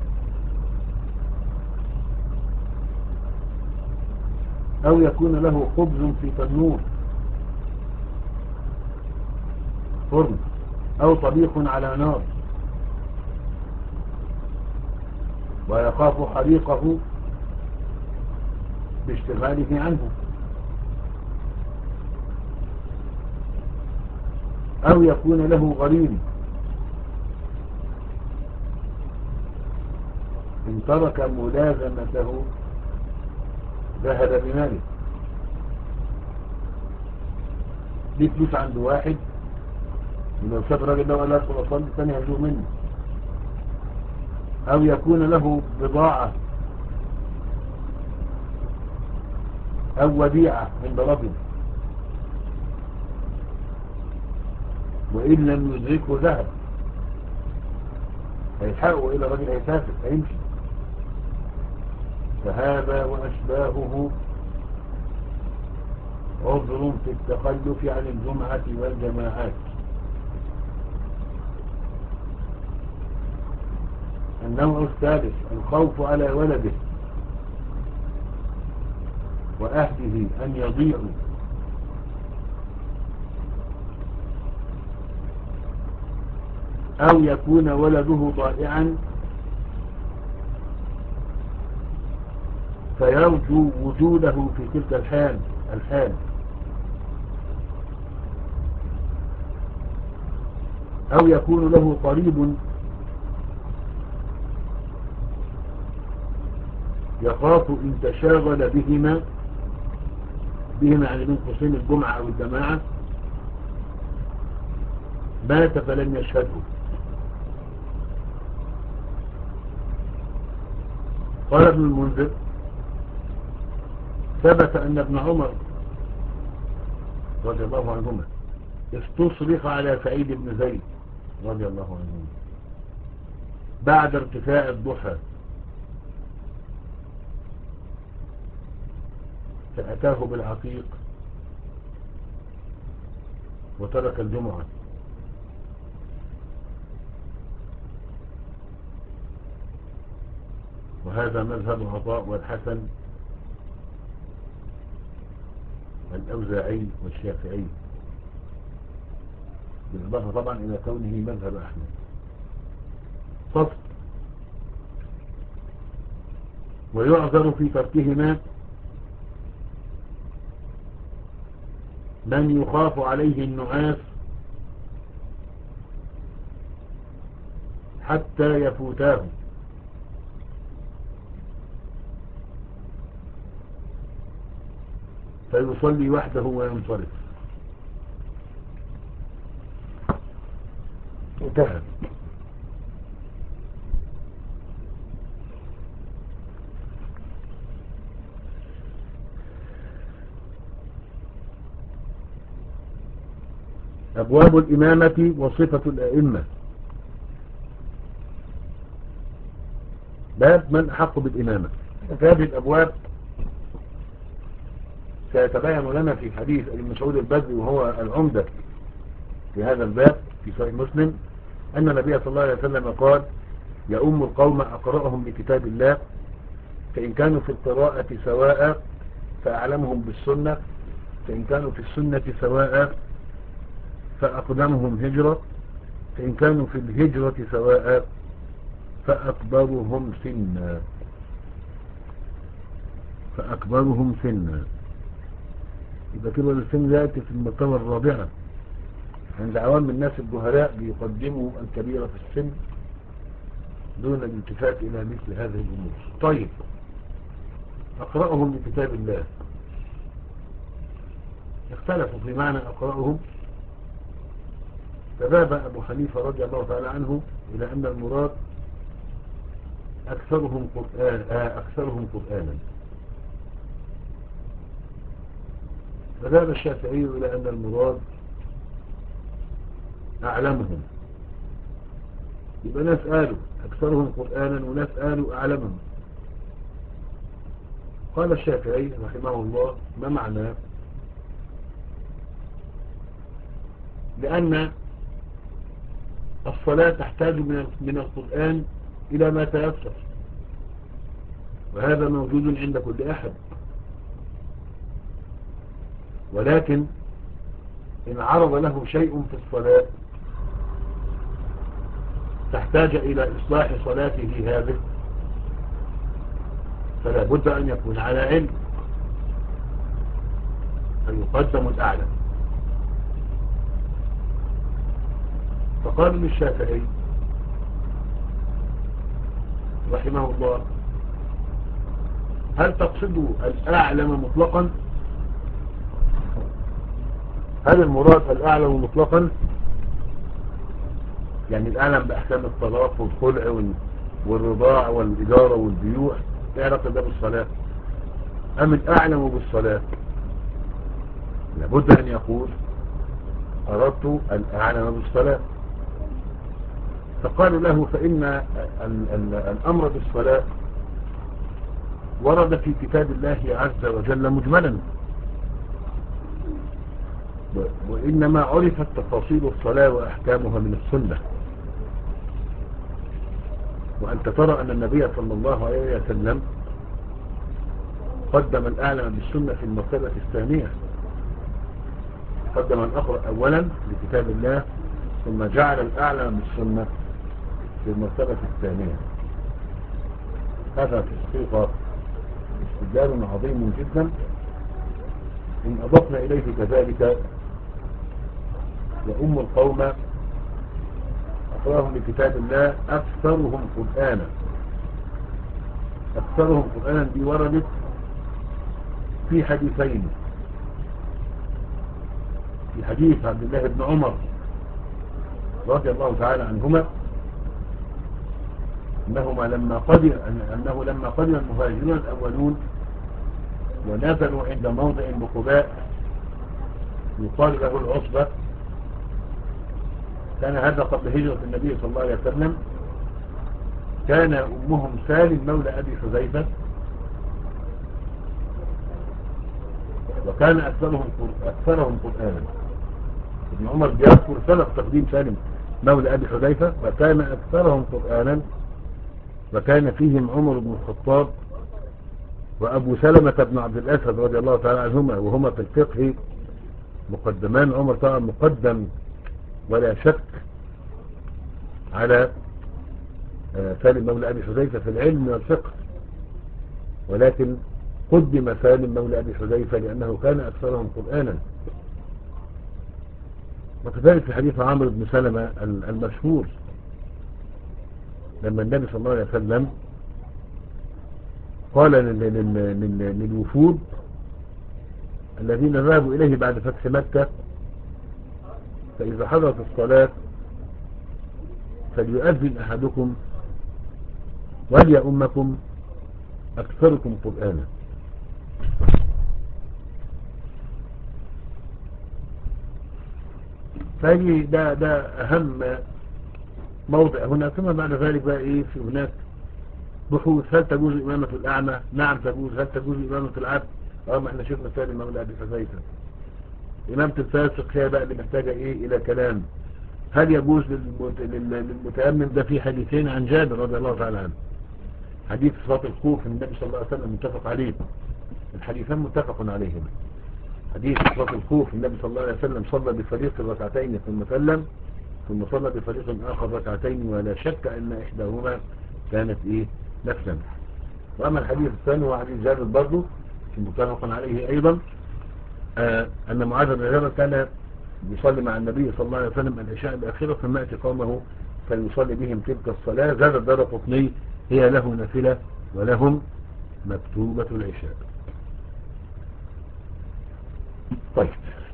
أو يكون له خبز في تنور فرن أو طبيخ على نار ويخاف حريقه باشتغاله عنه، أو يكون له غريم إن ترك ملازمته ذهب بماله. دي فلوس عند واحد ولو شاف الراجل ده ولا يدخل أصلا الثاني هيجوه منه، أو يكون له بضاعة أو وديعة عند رجل وإن لم يدركه ذهب هيحقه إلى رجل هيسافر هيمشي، فهذا وأشباهه عذر في التخلف عن الجمعة والجماعات. النوع الثالث الخوف على ولده وأهله أن يضيعوا، أو يكون ولده ضائعا فيرجو وجوده في تلك الحال الحال أو يكون له قريب يخاف إن تشاغل بهما بهما يعني من قوسين الجمعة أو الجماعة مات فلم يشهده. قال ابن المنذر ثبت أن ابن عمر رضي الله عنهما استصرخ على سعيد بن زيد رضي الله عنهما بعد ارتفاع الضحى فأتاه بالعقيق وترك الجمعة وهذا مذهب عطاء والحسن الأوزاعي والشافعي، بالإضافة طبعا إلى كونه مذهب أحمد. فصل: ويعذر في تركهما من يخاف عليه النعاس حتى يفوتاه، فيصلي وحده وينصرف. انتهى. أبواب الإمامة وصفة الأئمة. باب من أحق بالإمامة. في هذه الأبواب سيتبين لنا في حديث ابن مسعود البدري وهو العمدة في هذا الباب في صحيح مسلم أن النبي صلى الله عليه وسلم قال: يؤم القوم أقرأهم لكتاب الله، فإن كانوا في القراءة سواء فأعلمهم بالسنة، فإن كانوا في السنة سواء فأقدمهم هجرة، فإن كانوا في الهجرة سواء فأكبرهم سنا فأكبرهم سنا يبقى كبر السن يأتي في المرتبة الرابعة عند عوام الناس الجهلاء، بيقدموا الكبيرة في السن دون الالتفات إلى مثل هذه الأمور. طيب، أقرأهم لكتاب الله. اختلفوا في معنى أقرأهم، فذهب أبو حنيفة رضي الله تعالى عنه إلى أن المراد أكثرهم قرآن أكثرهم قرآنا، فذهب الشافعي إلى أن المراد أعلمهم. يبقى ناس قالوا أكثرهم قرآنا وناس قالوا أعلمهم. قال الشافعي رحمه الله: ما معناه؟ لأن الصلاة تحتاج من القرآن إلى ما تيسر، وهذا موجود عند كل أحد، ولكن إن عرض له شيء في الصلاة تحتاج إلى إصلاح صلاته هذه، فلا بد أن يكون على علم، فيقدم الأعلى. فقال للشافعي رحمه الله: هل تقصد الأعلم مطلقا؟ هل المراد الأعلم مطلقا يعني الأعلم بأحكام الطلاق والخلع والرضاع والإجارة والبيوع لا علاقة ده بالصلاة، أم الأعلم بالصلاة؟ لابد أن يقول أردت الأعلم بالصلاة. فقالوا له: فإن الأمر بالصلاة ورد في كتاب الله عز وجل مجملا، وإنما عرفت تفاصيل الصلاة وأحكامها من السنة. وأنت ترى أن النبي صلى الله عليه وسلم قدم الأعلم بالسنة في المرتبة الثانية، قدم الأقرأ أولا لكتاب الله ثم جعل الأعلم بالسنة في المرتبة الثانية. هذا في الحقيقة استدلال عظيم جدا. إن أضفنا إليه كذلك وأم القوم أقراهم لكتاب الله أكثرهم قرآنا. أكثرهم قرآنا دي وردت في حديثين: في حديث عبد الله بن عمر رضي الله تعالى عنهما أنهما لما قدم أنه لما قدم المهاجرون الأولون ونزلوا عند موضع بقباء يقال له العصبة، كان هذا قبل هجرة النبي صلى الله عليه وسلم، كان أمهم سالم مولى أبي حذيفة، وكان أكثرهم أكثرهم قرآنا. ابن عمر بيذكر سبب تقديم سالم مولى أبي حذيفة، وكان أكثرهم قرآنا وكان فيهم عمر بن الخطاب وأبو سلمة بن عبد الأسد رضي الله تعالى عنهما، وهما في الفقه مقدمان. عمر طبعا مقدم ولا شك على سالم مولى أبي حذيفة في العلم والفقه، ولكن قدم سالم مولى أبي حذيفة لأنه كان أكثرهم قرآنا. وكذلك في حديث عمرو بن سلمة المشهور لما النبي صلى الله عليه وسلم قال للوفود الذين ذهبوا إليه بعد فتح مكة: فإذا حضرت الصلاة فليؤذن أحدكم وليؤمكم أكثركم قرآنا. فهي ده, ده أهم موضع هنا. ثم بعد ذلك بقى إيه؟ في هناك بحوث: هل تجوز إمامة الأعمى؟ نعم تجوز. هل تجوز إمامة العبد؟ اه ما احنا شفنا سالم مولى أبي حذيفة. إمامة الفاسق هي بقى اللي محتاجة إيه؟ إلى كلام. هل يجوز للمتأمم؟ ده في حديثين عن جابر رضي الله تعالى عنه. حديث صلاة الخوف النبي صلى الله عليه وسلم متفق عليه، الحديثان متفق عليهما. حديث صلاة الخوف النبي صلى الله عليه وسلم صلى بفريق ركعتين ثم سلم، ثم صلى بفريق آخر ركعتين، ولا شك أن إحداهما كانت إيه؟ نفسا. وأما الحديث الثاني هو حديث جابر برضه متفق عليه أيضا، آه أن معاذ بن جبل كان يصلي مع النبي صلى الله عليه وسلم العشاء الأخيرة، ثم يأتي قومه فيصلي بهم تلك الصلاة. زاد الدارقطني: هي له نافلة ولهم مكتوبة العشاء. طيب،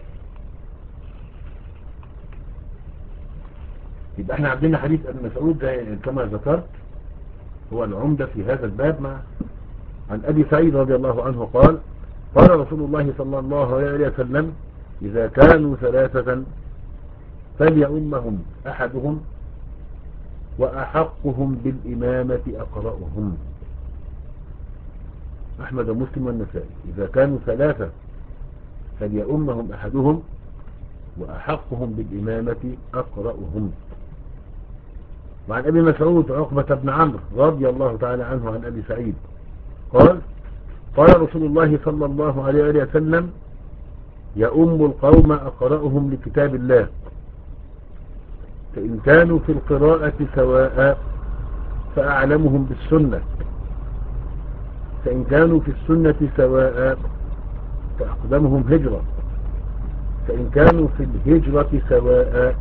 يبقى احنا عندنا حديث ابن مسعود كما ذكرت هو العمدة في هذا الباب. مع عن أبي سعيد رضي الله عنه قال: قال رسول الله صلى الله عليه وسلم: إذا كانوا ثلاثة فليؤمهم أحدهم وأحقهم بالإمامة أقرأهم. أحمد ومسلم والنسائي. إذا كانوا ثلاثة فليؤمهم أحدهم وأحقهم بالإمامة أقرأهم. وعن أبي مسعود عقبة بن عمرو رضي الله تعالى عنه عن أبي سعيد قال: قال رسول الله صلى الله عليه وسلم: يؤم القوم أقرأهم لكتاب الله، فإن كانوا في القراءة سواء فأعلمهم بالسنة، فإن كانوا في السنة سواء فأقدمهم هجرة، فإن كانوا في الهجرة سواء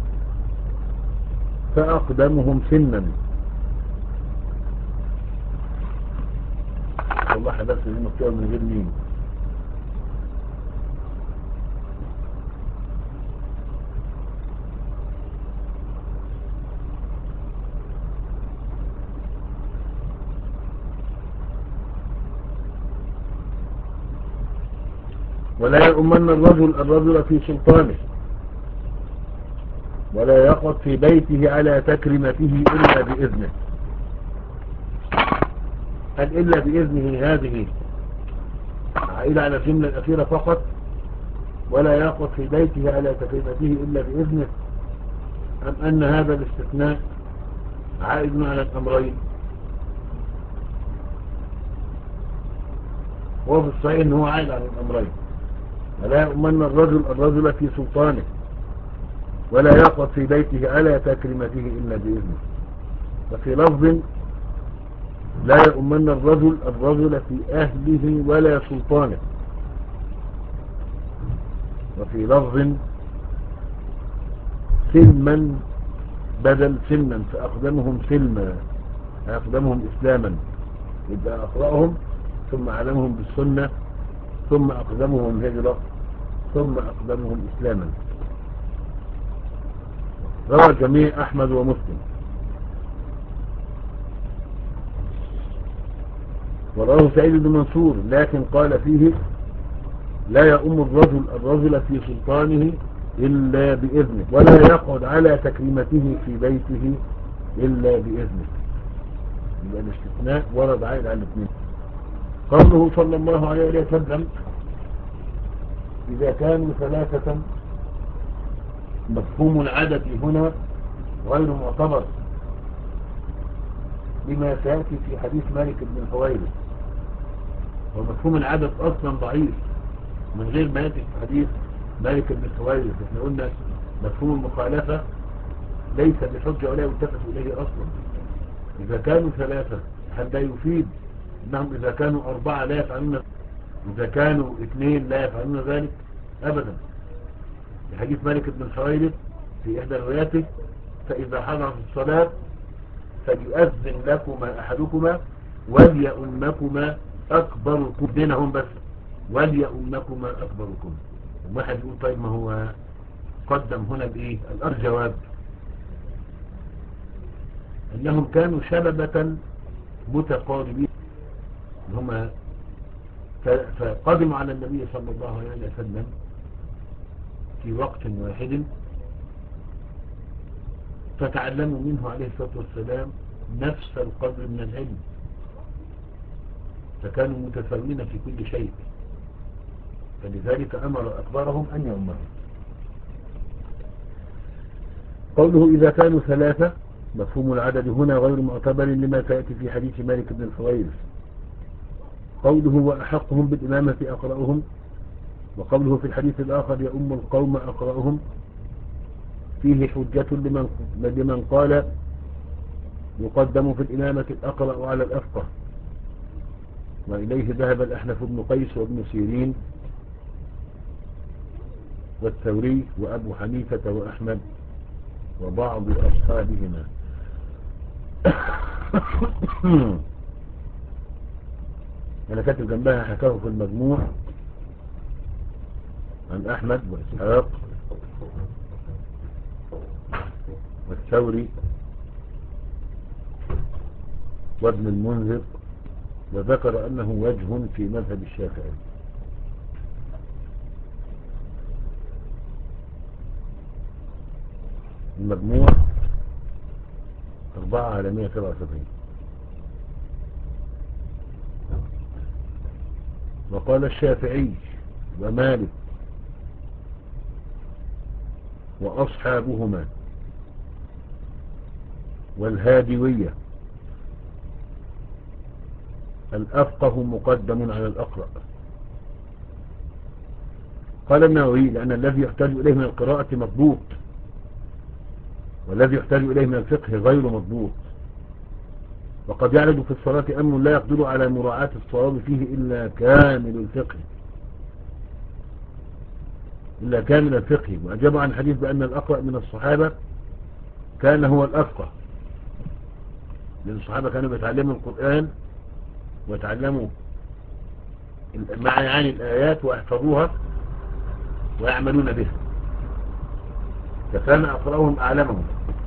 فأقدمهم سنا. والله حدثت لي مكتوب من غير مين. ولا يؤمن الرجل الرجل في سلطانه، ولا يقعد في بيته على تكريمته إلا بإذنه. هل إلا بإذنه هذه عائلة على الجملة الأخيرة فقط؟ ولا يقعد في بيته على تكريمته إلا بإذنه، أم أن هذا الاستثناء عائد على الأمرين؟ هو في الصحيح أنه عائد على الأمرين. ولا يؤمن الرجل الرجل في سلطانه، ولا يقعد في بيته على تكريمته إلا بإذنه. وفي لفظ: لا يؤمن الرجل الرجل في أهله ولا سلطانه. وفي لفظ: سلما بدل سلما، فأقدمهم سلما، أقدمهم إسلاما. يبقى أقرأهم ثم أعلمهم بالسنة ثم أقدمهم هجرة ثم أقدمهم إسلاما. روى جميع أحمد ومسلم. ورواه سعيد بن منصور لكن قال فيه: لا يؤم الرجل الرجل في سلطانه إلا بإذنه، ولا يقعد على تكريمته في بيته إلا بإذنه. يبقى الاستثناء ورد عائد على الاثنين. قوله صلى الله عليه وسلم: إذا كانوا ثلاثة، مفهوم العدد هنا غير معتبر، لما سيأتي في حديث مالك بن الحويرث. ومفهوم العدد أصلا ضعيف من غير ما يأتي في حديث مالك بن الحويرث. احنا قلنا مفهوم المخالفة ليس بحجة ولا يلتفت إليه أصلا. إذا كانوا ثلاثة هل لا يفيد أنهم إذا كانوا أربعة لا يفعلون، إذا كانوا اثنين لا يفعلون ذلك؟ أبدا. في حديث مالك بن الحويرث في إحدى رواياته: فإذا حضرت الصلاة فليؤذن لكما أحدكما وليؤمكما أكبركم. بينهم بس وليؤمكما أكبركم. واحد يقول طيب ما هو قدم هنا بإيه؟ الجواب أنهم كانوا شببة متقاربين، هم فقدموا على النبي صلى الله عليه وسلم في وقت واحد، فتعلموا منه عليه الصلاة والسلام نفس القدر من العلم، فكانوا متساويين في كل شيء، فلذلك أمر أكبرهم أن يؤمروا. قوله إذا كانوا ثلاثة، مفهوم العدد هنا غير معتبر لما سيأتي في حديث مالك بن الحويرث. قوله وأحقهم بالإمامة أقرأهم، وقوله في الحديث الآخر يؤم القوم أقرأهم، فيه حجة لمن, لمن قال يقدم في الإمامة الأقرأ على الأفقه، وإليه ذهب الأحنف بن قيس وابن سيرين والثوري وأبو حنيفة وأحمد وبعض أصحابهما. أنا كاتب جنبها حكاه في المجموع عن أحمد وإسحاق والثوري وابن المنذر، وذكر أنه وجه في مذهب الشافعي. المجموع أربعة على مئة وسبعة وسبعين. وقال الشافعي ومالك وأصحابهما والهادوية الأفقه مقدم على الأقرأ. قال النووي لأن الذي يحتاج إليه من القراءة مضبوط، والذي يحتاج إليه من الفقه غير مضبوط، وقد يعرض في الصلاة أمر لا يقدر على مراعاة الصواب فيه إلا كامل الفقه إلا كامل الفقه وأجاب عن حديث بأن الأقرأ من الصحابة كان هو الأفقه، لأن الصحابة كانوا بيتعلموا القرآن ويتعلموا معاني الآيات ويحفظوها ويعملون بها، فكان أقرأهم أعلمهم.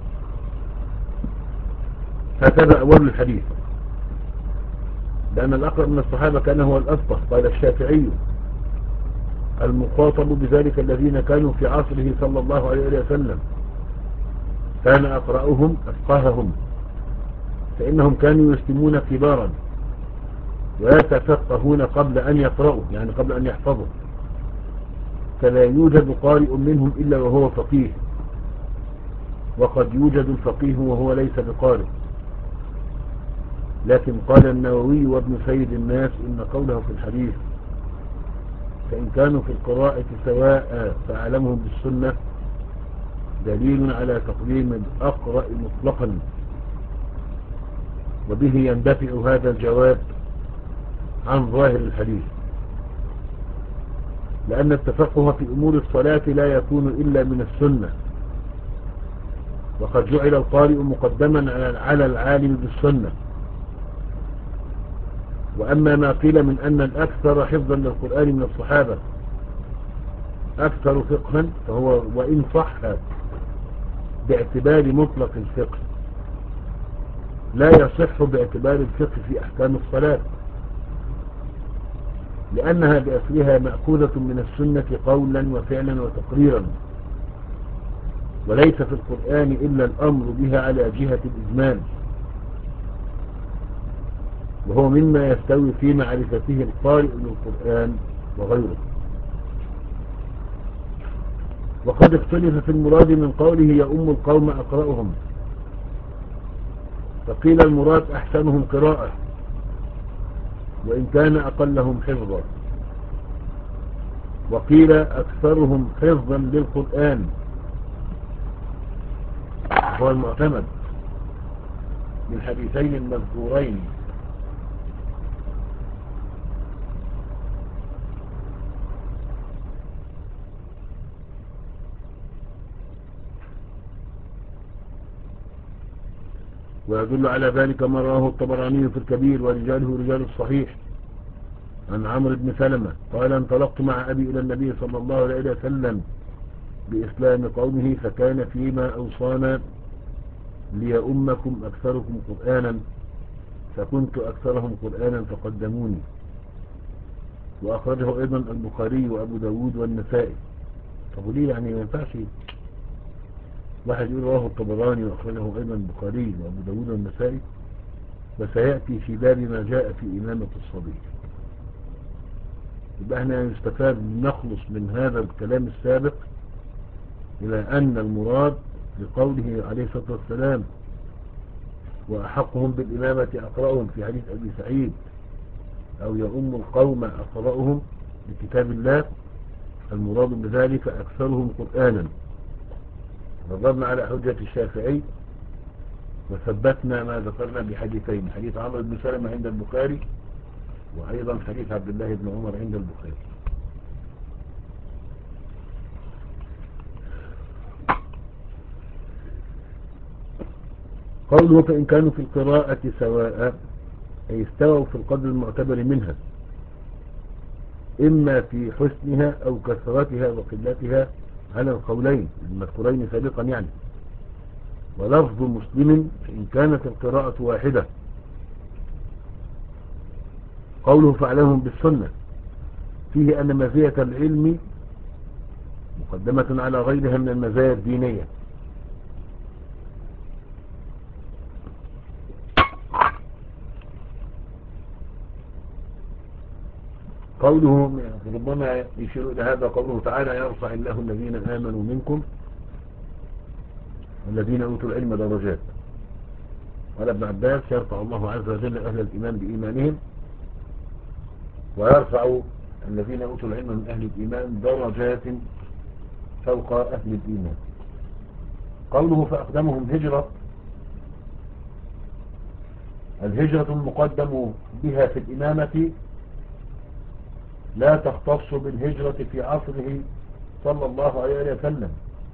هكذا أول الحديث لأن الأقرأ من الصحابة كان هو الأفقه. قال الشافعي المخاطب بذلك الذين كانوا في عصره صلى الله عليه وسلم كان أقرأهم أفقههم، فإنهم كانوا يسلمون كبارا ويتفقهون قبل أن يقرأوا، يعني قبل أن يحفظوا، فلا يوجد قارئ منهم إلا وهو فقيه، وقد يوجد الفقيه وهو ليس بقارئ. لكن قال النووي وابن سيد الناس إن قوله في الحديث فإن كانوا في القراءة سواء فأعلمهم بالسنة دليل على تقديم الأقرأ مطلقا، وبه يندفع هذا الجواب عن ظاهر الحديث، لأن التفقه في أمور الصلاة لا يكون إلا من السنة، وقد جعل القارئ مقدما على العالم بالسنة. وأما ما قيل من أن الأكثر حفظا للقرآن من الصحابة أكثر فقها فهو وإن صح باعتبار مطلق الفقه لا يصح باعتبار الفقه في أحكام الصلاة، لأنها بأصلها مأخوذة من السنة قولا وفعلا وتقريرا، وليس في القرآن إلا الأمر بها على جهة الإجمال، وهو مما يستوي في معرفته القارئ للقرآن وغيره. وقد اختلف في المراد من قوله يؤم القوم أقرأهم، فقيل المراد أحسنهم قراءة وإن كان أقلهم حفظا، وقيل أكثرهم حفظا للقرآن، هو المعتمد من الحديثين المذكورين. ويدل على ذلك ما رواه الطبراني في الكبير ورجاله رجال الصحيح عن عمرو بن سلمة قال انطلقت مع أبي إلى النبي صلى الله عليه وسلم بإسلام قومه فكان فيما أوصانا ليؤمكم أكثركم قرآنا، فكنت أكثرهم قرآنا فقدموني. وأخرجه أيضا البخاري وأبو داود والنسائي. طب ليه يعني ما ينفعش واحد يقول رواه الطبراني وأخرجه أيضا البخاري وأبو داود والنسائي، وسيأتي في باب ما جاء في إمامة الصبي. يبقى احنا نستفاد نخلص من هذا الكلام السابق إلى أن المراد لقوله عليه الصلاة والسلام وأحقهم بالإمامة أقرأهم في حديث أبي سعيد أو يؤم القوم أقرأهم بكتاب الله، المراد بذلك أكثرهم قرآنا. نظرنا على حجة الشافعي وثبتنا ما ذكرنا بحديثين، حديث عمرو بن سلمة عند البخاري وأيضا حديث عبد الله بن عمر عند البخاري. قوله فإن كانوا في القراءة سواء أي استووا في القدر المعتبر منها، إما في حسنها أو كثرتها وقلتها على القولين المذكورين سابقا يعني. ولفظ مسلم فإن كانت القراءة واحدة. قوله فعلهم بالسنة فيه أن مزية العلم مقدمة على غيرها من المزايا الدينية. قوله ربما يشير إلى هذا قوله تعالى يرفع الله الذين آمنوا منكم والذين أوتوا العلم درجات. قال ابن عباس يرفع الله عز وجل أهل الإيمان بإيمانهم ويرفع الذين أوتوا العلم من أهل الإيمان درجات فوق أهل الإيمان. قوله فأقدمهم هجرة، الهجرة المقدم بها في الإمامة لا تختص بالهجرة في عصره صلى الله عليه وسلم،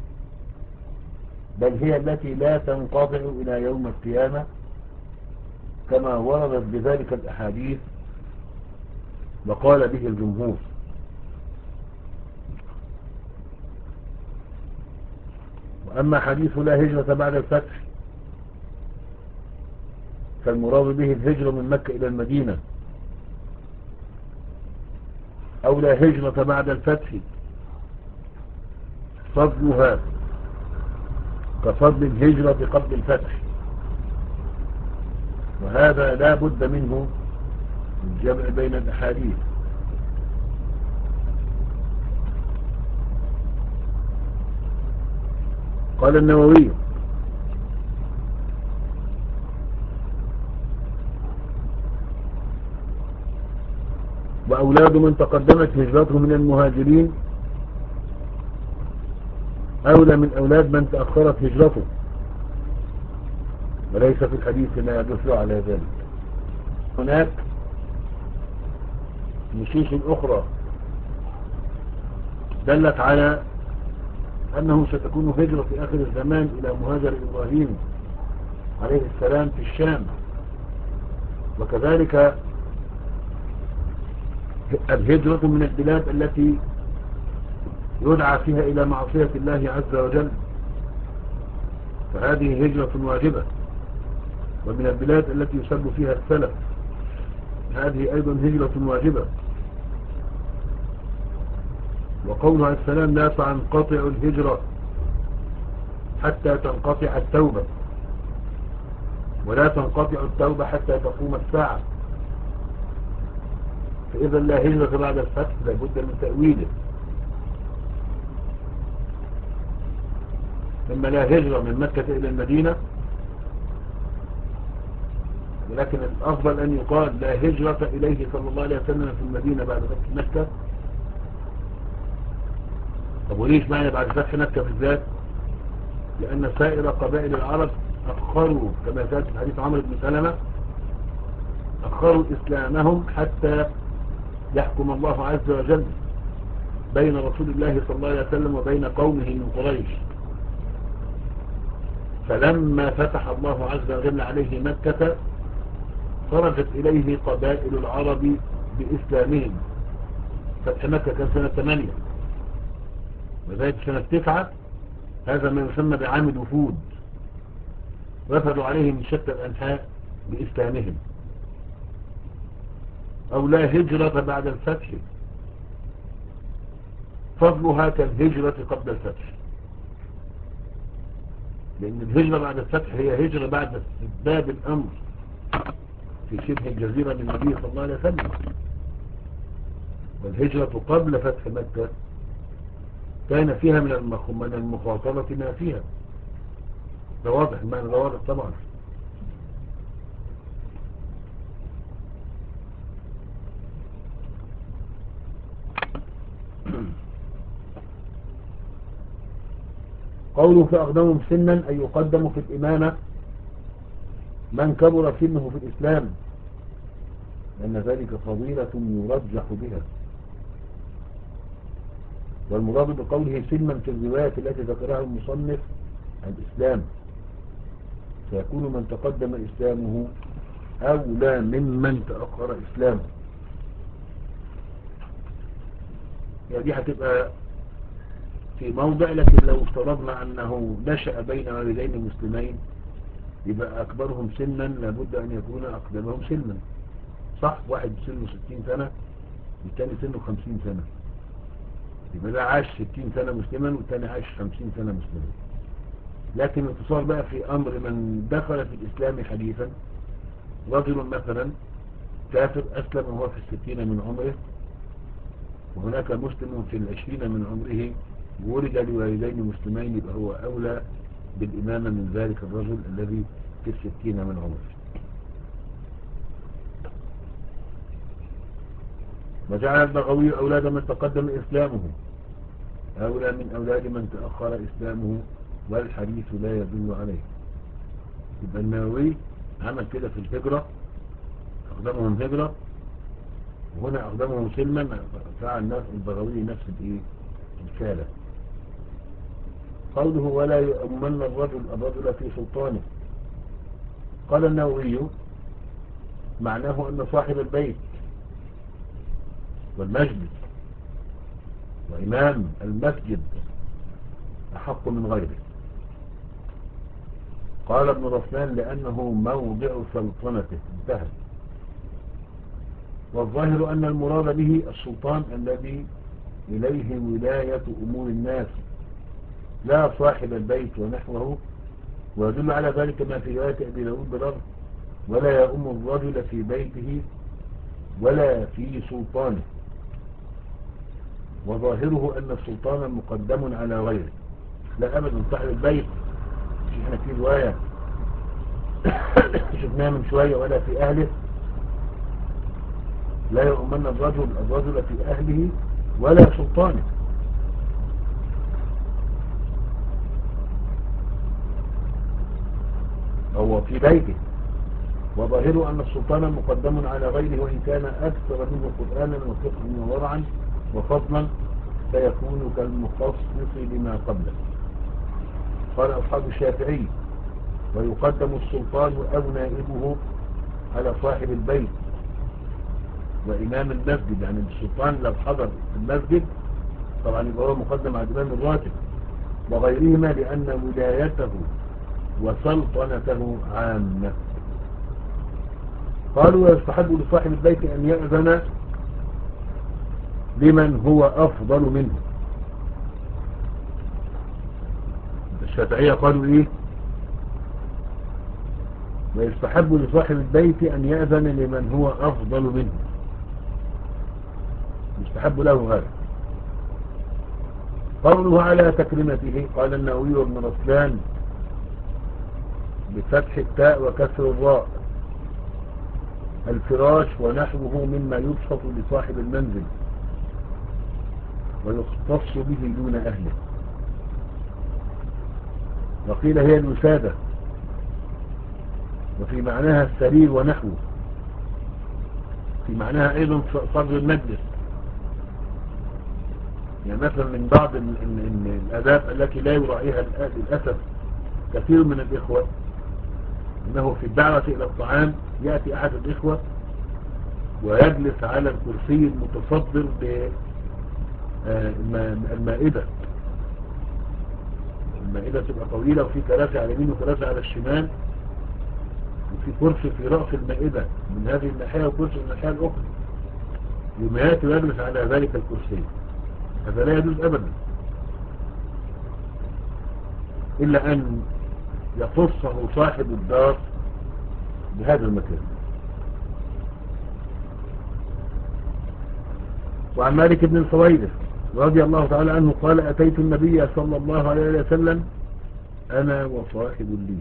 بل هي التي لا تنقطع إلى يوم القيامة كما وردت بذلك الأحاديث وقال به الجمهور. وأما حديث لا هجرة بعد الفتح فالمراد به الهجرة من مكة إلى المدينة، أو لا هجرة بعد الفتح فضلها كفضل الهجرة قبل الفتح، وهذا لا بد منه الجمع بين الأحاديث. قال النووي وأولاد من تقدمت هجرته من المهاجرين أولى من أولاد من تأخرت هجرته، وليس في الحديث ما يدل على ذلك. هناك نصوص أخرى دلت على أنه ستكون هجرة في آخر الزمان إلى مهاجر إبراهيم عليه السلام في الشام، وكذلك الهجرة من البلاد التي يدعى فيها إلى معصية الله عز وجل، فهذه هجرة واجبة. ومن البلاد التي يسب فيها السلف هذه أيضا هجرة واجبة. وقوله عليه السلام لا تنقطع الهجرة حتى تنقطع التوبة، ولا تنقطع التوبة حتى تقوم الساعة. فإذا لا هجرة بعد الفتح لابد من تأويله. ثم لا هجرة من مكة إلى المدينة ولكن الأفضل أن يقال لا هجرة إليه صلى الله عليه وسلم في المدينة بعد فتح مكة. طب وليش معنى بعد فتح مكة بالذات؟ لأن سائر قبائل العرب أخروا كما جاء في حديث عمرو بن سلمة أخروا إسلامهم حتى يحكم الله عز وجل بين رسول الله صلى الله عليه وسلم وبين قومه من قريش. فلما فتح الله عز وجل عليه مكة خرجت إليه قبائل العرب بإسلامهم. فتح مكة كان سنة ثمانية، وذلك سنة تسعة هذا ما يسمى بعام الوفود، وفدوا عليه من شتى الأنحاء بإسلامهم. أو لا هجرة بعد الفتح، فضلها كالهجرة قبل الفتح، لأن الهجرة بعد الفتح هي هجرة بعد استبداد الأمر في شبه الجزيرة للنبي صلى الله عليه وسلم. والهجرة قبل فتح مكة كان فيها من المخاطبة ما فيها. ده واضح، المعنى ده واضح طبعا. قوله فأقدمهم سنا أي يقدم في الإمامة من كبر سنه في الإسلام، لأن ذلك فضيلة يرجح بها. والمراد بقوله سنا في الرواية التي ذكرها المصنف الإسلام، فيكون من تقدم إسلامه أولى ممن تأخر إسلامه. يعني دي هتبقى في موضع، لكن لو افترضنا أنه نشأ بين والدين مسلمين يبقى أكبرهم سنا لابد أن يكون أقدمهم سنا، صح؟ واحد سنه ستين سنة والتاني سنه خمسين سنة، يبقى ده عاش ستين سنة مسلما والتاني عاش خمسين سنة مسلما. لكن الاتصال بقى في أمر من دخل في الإسلام حديثا، رجل مثلا كافر أسلم وهو في الستين من عمره، وهناك مسلم في العشرين من عمره ولد لوالدين مسلمين، يبقى هو أولى بالإمامة من ذلك الرجل الذي في الستين من عمره. وجعل البغوي أولاد من تقدم إسلامه أولى من أولاد من تأخر إسلامه، والحديث لا يدل عليه. يبقى النووي عمل كده في الهجرة، أقدمهم هجرة، وهنا أقدمهم سلما، فعل الناس البغوي نفس الإيه الكالة. قوله ولا يؤمن الرجل الرجل في سلطانه، قال النووي معناه أن صاحب البيت والمجلس وإمام المسجد أحق من غيره. قال ابن رسلان لأنه موضع سلطنته، انتهى. والظاهر أن المراد به السلطان الذي إليه ولاية أمور الناس لا صاحب البيت ونحوه. ويدل على ذلك ما في رواية أبي داود بالرغم ولا يؤم الرجل في بيته ولا في سلطانه. وظاهره أن السلطان مقدم على غيره، لا أبدا صاحب البيت. احنا في رواية شفناها من شوية ولا في أهله، لا يؤمن الرجل الرجل في أهله ولا سلطانه. هو في بيته. وظاهره أن السلطان مقدم على غيره، وإن كان أكثر منه قرآنا وفقها وورعا وفضلا فيكون كالمخصص لما قبله. قال أصحاب الشافعي ويقدم السلطان أو نائبه على صاحب البيت وإمام المسجد. يعني السلطان لو حضر في المسجد طبعا يبقى هو مقدم على الإمام الراتب وغيرهما، لأن ولايته وسلطنته عامة. قالوا ويستحب لصاحب البيت أن يأذن لمن هو أفضل منه. الشافعية قالوا إيه؟ ويستحب لصاحب البيت أن يأذن لمن هو أفضل منه، يستحب له هذا. قوله على تكريمته، قال النووي وابن رسلان بفتح التاء وكسر الراء، الفراش ونحوه مما يبسط لصاحب المنزل ويختص به دون أهله. وقيل هي الوسادة، وفي معناها السرير ونحوه، في معناها أيضا صدر المجلس. يعني مثلا من بعض ال ال ال الآداب التي لا يراعيها للأسف كثير من الإخوة، إنه في الدعوة إلى الطعام يأتي أحد الإخوة ويجلس على الكرسي المتصدر بالمائدة. المائدة تبقى طويلة وفي كراسي على اليمين وكراسي على الشمال، وفي كرسي في رأس المائدة من هذه الناحية وكرسي من الناحية الأخرى، وما يأتي ويجلس على ذلك الكرسي. هذا لا يجوز أبدا إلا أن يخصه صاحب الدار بهذا المكان. وعن مالك بن الحويرث رضي الله تعالى عنه قال: أتيت النبي صلى الله عليه وسلم أنا وصاحب لي،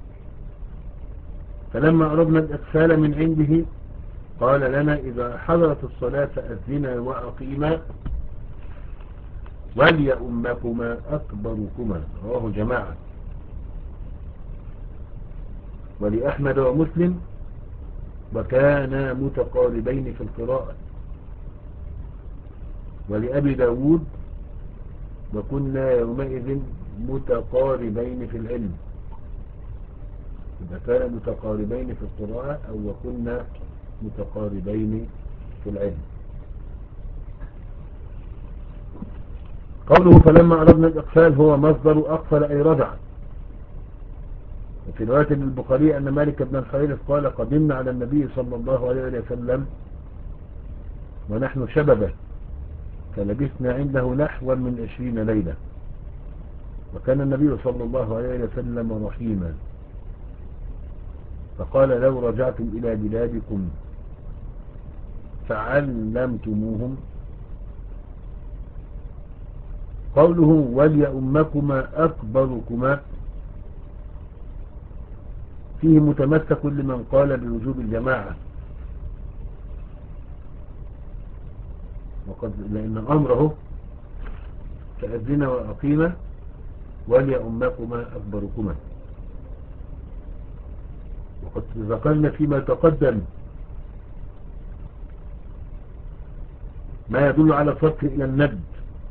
فلما أردنا الإغسال من عنده قال لنا: إذا حضرت الصلاة أذنا وأقيما وليؤمكما أكبركما. رواه جماعة. ولأحمد ومسلم: وكانا متقاربين في القراءة. ولأبي داود: وكنا يومئذ متقاربين في العلم. إذا كان متقاربين في القراءة أو وكنا متقاربين في العلم. قوله فلما أردنا الإقفال هو مصدر أقفل أي رجع. وفي رواية البخاري أن مالك بن الحويرث قال: قدمنا على النبي صلى الله عليه وسلم ونحن شببه، فلبثنا عنده نحو من عشرين ليلة، وكان النبي صلى الله عليه وسلم رحيما، فقال: لو رجعتم إلى بلادكم فعلمتموهم. قوله وليؤمكما أكبركما فيه متمسك لمن قال بوجوب الجماعة، وقد لأن أمره فأذن وأقيم وليؤمكما أكبركما. وقد ذكرنا فيما تقدم ما يدل على الصرف إلى الند،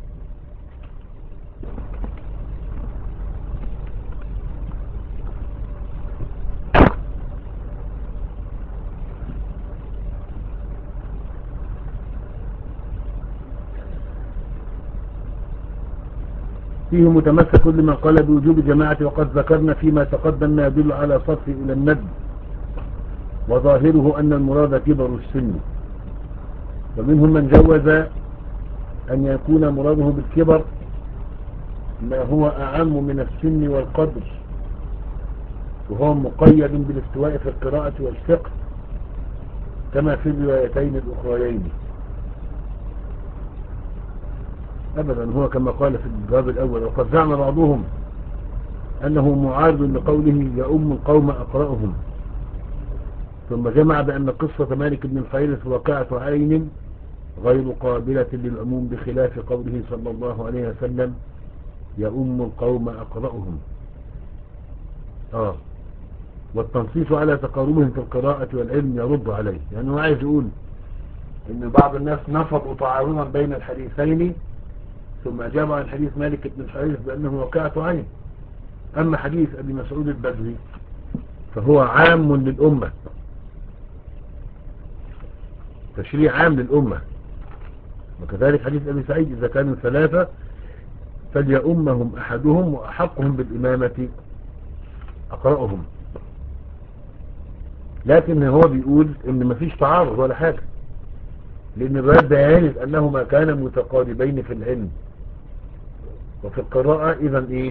فيه متمسك لمن قال بوجوب الجماعة، وقد ذكرنا فيما تقدم ما يدل على صرف إلى الند، وظاهره أن المراد كبر السن. ومنهم من جوز أن يكون مراده بالكبر ما هو أعم من السن والقدر، وهو مقيد بالاستواء في القراءة والفقه كما في الروايتين الأخريين. أبدا هو كما قال في الجواب الأول. وقد زعم بعضهم أنه معارض لقوله يؤم القوم أقرأهم، ثم جمع بأن قصة مالك بن الحويرث واقعة عين غير قابلة للعموم، بخلاف قوله صلى الله عليه وسلم يؤم القوم أقرأهم. آه والتنصيص على تقاربهم في القراءة والعلم يرد عليه. يعني هو عايز يقول ان بعض الناس نفضوا تعارضا بين الحديثين، ثم أجاب عن حديث مالك بن الحويرث بأنه واقعة عين. أما حديث أبي مسعود البدري فهو عام للأمة، تشريع عام للأمة. وكذلك حديث أبي سعيد إذا كانوا ثلاثة فليؤمهم أحدهم وأحقهم بالإمامة أقرأهم. لكن هو بيقول إن مفيش تعارض ولا حاجة، لأن الروايات بيانت أنهما كانا متقاربين في العلم وفي القراءة، إذا إيه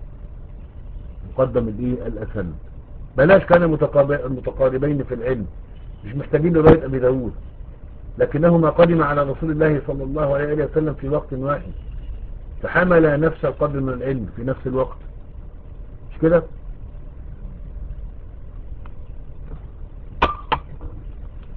مقدم الإيه الأسن. بلاش كان متقاربين في العلم، مش محتاجين لرواية أبي داود، لكنهما قدم على رسول الله صلى الله عليه وسلم في وقت واحد، فحمل نفس القدر من العلم في نفس الوقت، مش كده؟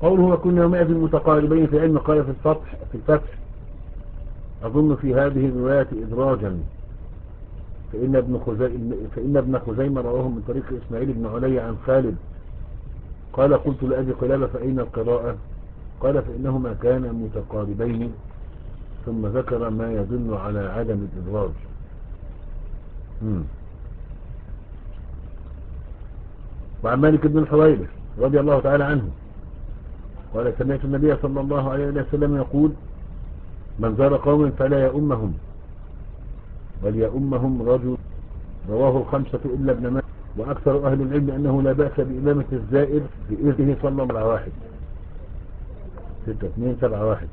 قوله وكنا يومئذ متقاربين في علم قال في الفتح في الفتح أظن في هذه الرواية إدراجا فإن ابن خزيمة فإن ابن خزيمة رواه من طريق إسماعيل بن علي عن خالد قال قلت لأبي قلابة فأين القراءة قال فإنهما كانا متقاربين ثم ذكر ما يدل على عدم الإدراج. مم. وعن مالك بن الحويرث رضي الله تعالى عنه قال سمعت النبي صلى الله عليه وسلم يقول من زار قوم فلا يؤمهم وليؤمهم رجل رواه الخمسة إلا ابن ماجه. وأكثر أهل العلم أنه لا بأس بإمامة الزائر بإذنه صلى الله عليه واحد ستة اثنين سبعة واحد.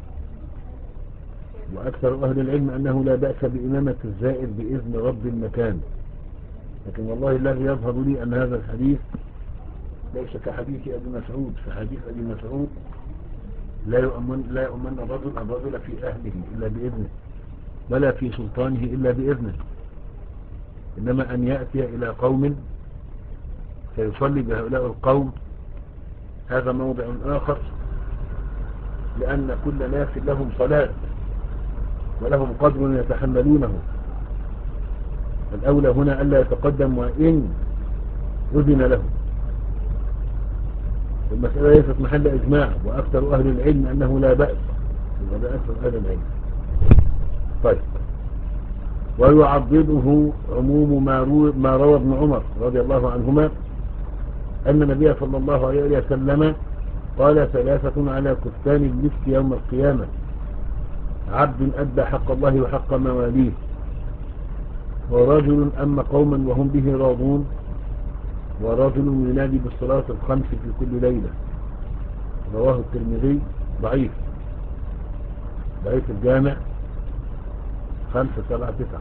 وأكثر أهل العلم أنه لا بأس بإمامة الزائر بإذن رب المكان. لكن والله الذي يظهر لي أن هذا الحديث ليس كحديث أبي مسعود. فحديث أبي مسعود لا يؤمن لا يؤمن الرجل الرجل في أهله إلا بإذنه ولا في سلطانه إلا بإذنه، إنما أن يأتي إلى قوم فيصلي بهؤلاء القوم هذا موضع آخر، لأن كل ناس لهم صلاة ولهم قدر يتحملونه. الأولى هنا ألا يتقدم وإن أذن له. المسألة ليست محل إجماع وأكثر أهل العلم أنه لا بأس ولا أكثر أهل العلم. طيب ويعضده عموم ما روى, ما روى ابن عمر رضي الله عنهما أن النبي صلى الله عليه وسلم قال ثلاثة على كفتان المسك يوم القيامة عبد أدى حق الله وحق مواليه ورجل أما قوما وهم به راضون ورجل ينادي بالصلاة الخمس في كل ليلة. رواه الترمذي ضعيف ضعيف الجامع خمسة سبعة تسعة.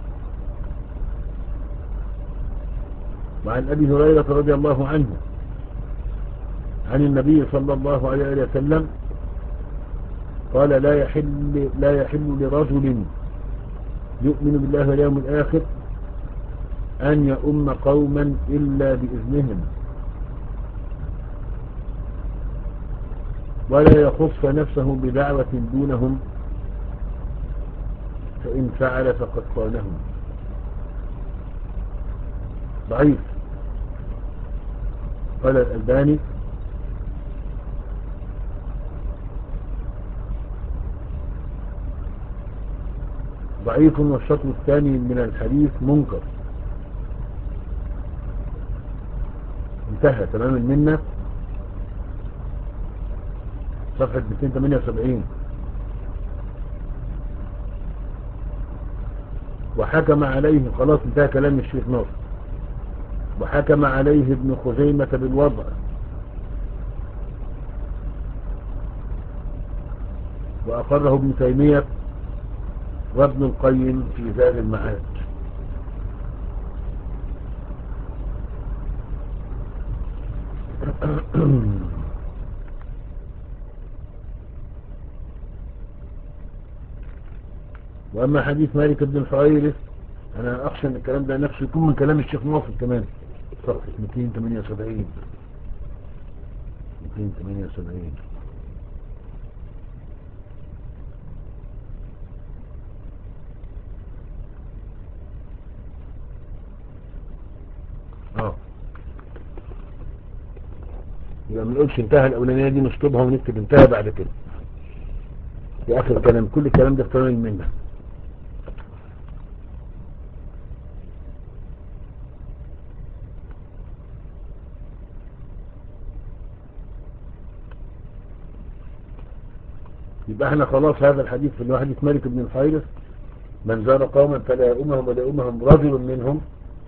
وعن أبي هريرة رضي الله عنه عن النبي صلى الله عليه وسلم قال لا يحل, لا يحل لرجل يؤمن بالله واليوم الآخر أن يؤم قوما إلا بإذنهم ولا يخص نفسه بدعوة دونهم فإن فعل فقد خانهم. ضعيف. قال الألباني ضعيف والشطر الثاني من الحديث منكر. انتهى تمام المنة صفحة مئتين وثمانية وسبعين. وحكم عليه خلاص انتهى كلام الشيخ ناصر. وحكم عليه ابن خزيمة بالوضع وأقره ابن تيمية وابن القيم في زاد المعاد. وأما حديث مالك بن الحويرث أنا أخشى أن الكلام ده نفسه يكون من كلام الشيخ ناصر كمان. صفحة مئتين وثمانية وسبعين مئتين وثمانية وسبعين. اه يبقى ما نقولش انتهى الأولانية دي نشطبها ونكتب انتهى بعد كده في آخر الكلام. كل الكلام ده افتران منها. يبقى احنا خلاص هذا الحديث في حديث مالك بن الحويرث من زار قوما فلا يؤمهم ولا يؤمهم رجل منهم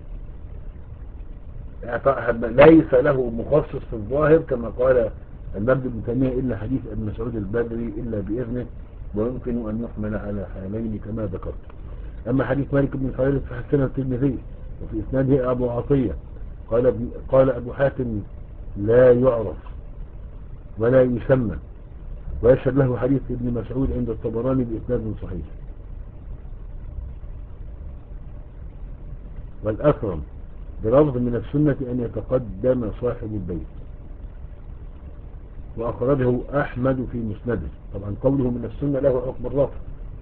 ليس له مخصص في الظاهر كما قال المبدأ ابن تيمية إلا حديث ابن مسعود البدري إلا بإذنه ويمكن أن يحمل على حالين كما ذكرت. أما حديث مالك بن الحويرث فحسنه الترمذي وفي إسناده أبو عطية قال قال أبو حاتم لا يعرف ولا يسمى ويشهد له حديث ابن مسعود عند الطبراني بإسناد صحيح. والأكرم بلفظ من السنة أن يتقدم صاحب البيت. وأخرجه أحمد في مسنده. طبعا قوله من السنة له حكم الرفع.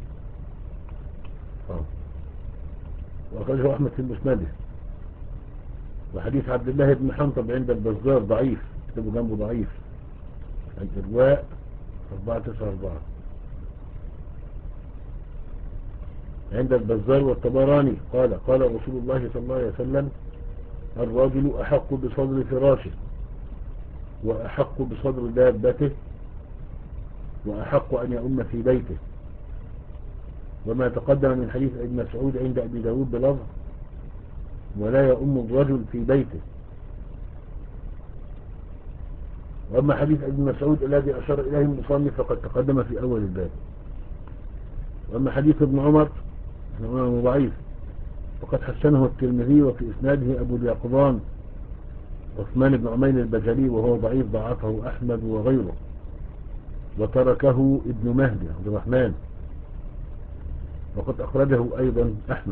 آه. وأخرجه أحمد في مسنده. وحديث عبد الله بن حنطب عند البزار ضعيف، كتبه جنبه ضعيف، الإرواء أربعة تسعة أربعة عند البزار والطبراني قال قال رسول الله صلى الله عليه وسلم: الرجل أحق بصدر فراشه، وأحق بصدر دابته، وأحق أن يؤم في بيته. وما تقدم من حديث ابن مسعود عند أبي داود بلفظ: ولا يؤم الرجل في بيته. وأما حديث ابن مسعود الذي أشار إليه المصنف فقد تقدم في أول الباب. وأما حديث ابن عمر فإنه ضعيف، وقد حسنه الترمذي، وفي إسناده أبو اليقظان عثمان بن عمين البجلي وهو ضعيف، ضعفه أحمد وغيره، وتركه ابن مهدي عبد الرحمن، وقد أخرجه أيضا أحمد.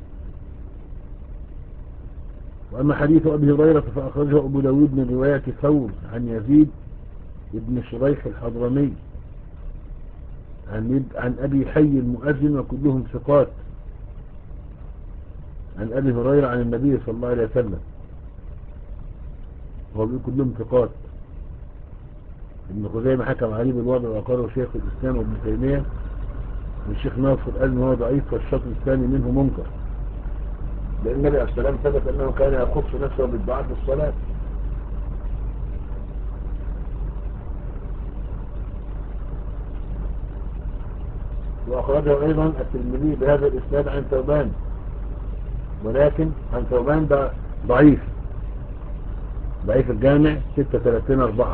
وأما حديث أبي هريرة فأخرجه أبو داود من رواية ثور عن يزيد ابن شريح الحضرمي عن, عن أبي حي المؤذن، وكلهم ثقات، عن أبي هريرة عن النبي صلى الله عليه وسلم، هو بيقول كلهم ثقات. ابن خزيمة حكم عليه بالوضع وقاله شيخ الإسلام وابن تيمية، والشيخ ناصر قال إنه هو ضعيف، والشطر الثاني منه منكر، لأن النبي عليه السلام ثبت أنه كان يخص نفسه بالدعاء في الصلاة. وأخرجه أيضا الترمذي بهذا الإسناد عن ثوبان، ولكن عن ثوبان ده ضعيف، ضعيف الجامع ستة وثلاثين أربعة،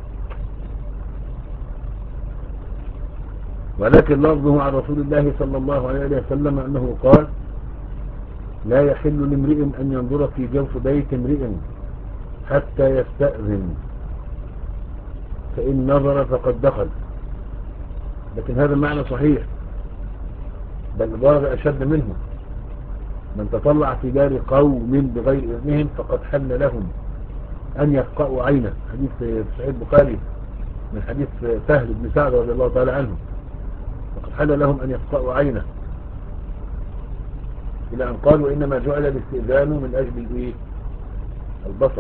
ولكن لفظه عن رسول الله صلى الله عليه وسلم أنه قال: لا يحل لامرئ أن ينظر في جوف بيت امرئ حتى يستأذن، فإن نظر فقد دخل. لكن هذا المعنى صحيح، بل البعض أشد منه: من تطلع في دار قوم بغير إذنهم فقد حل لهم أن يفقأوا عينه. حديث في صحيح البخاري من حديث سهل بن سعد رضي الله تعالى عنه: فقد حل لهم أن يفقأوا عينه، إلى أن قال: وإنما جعل الاستئذان من أجل الإيه؟ البصر،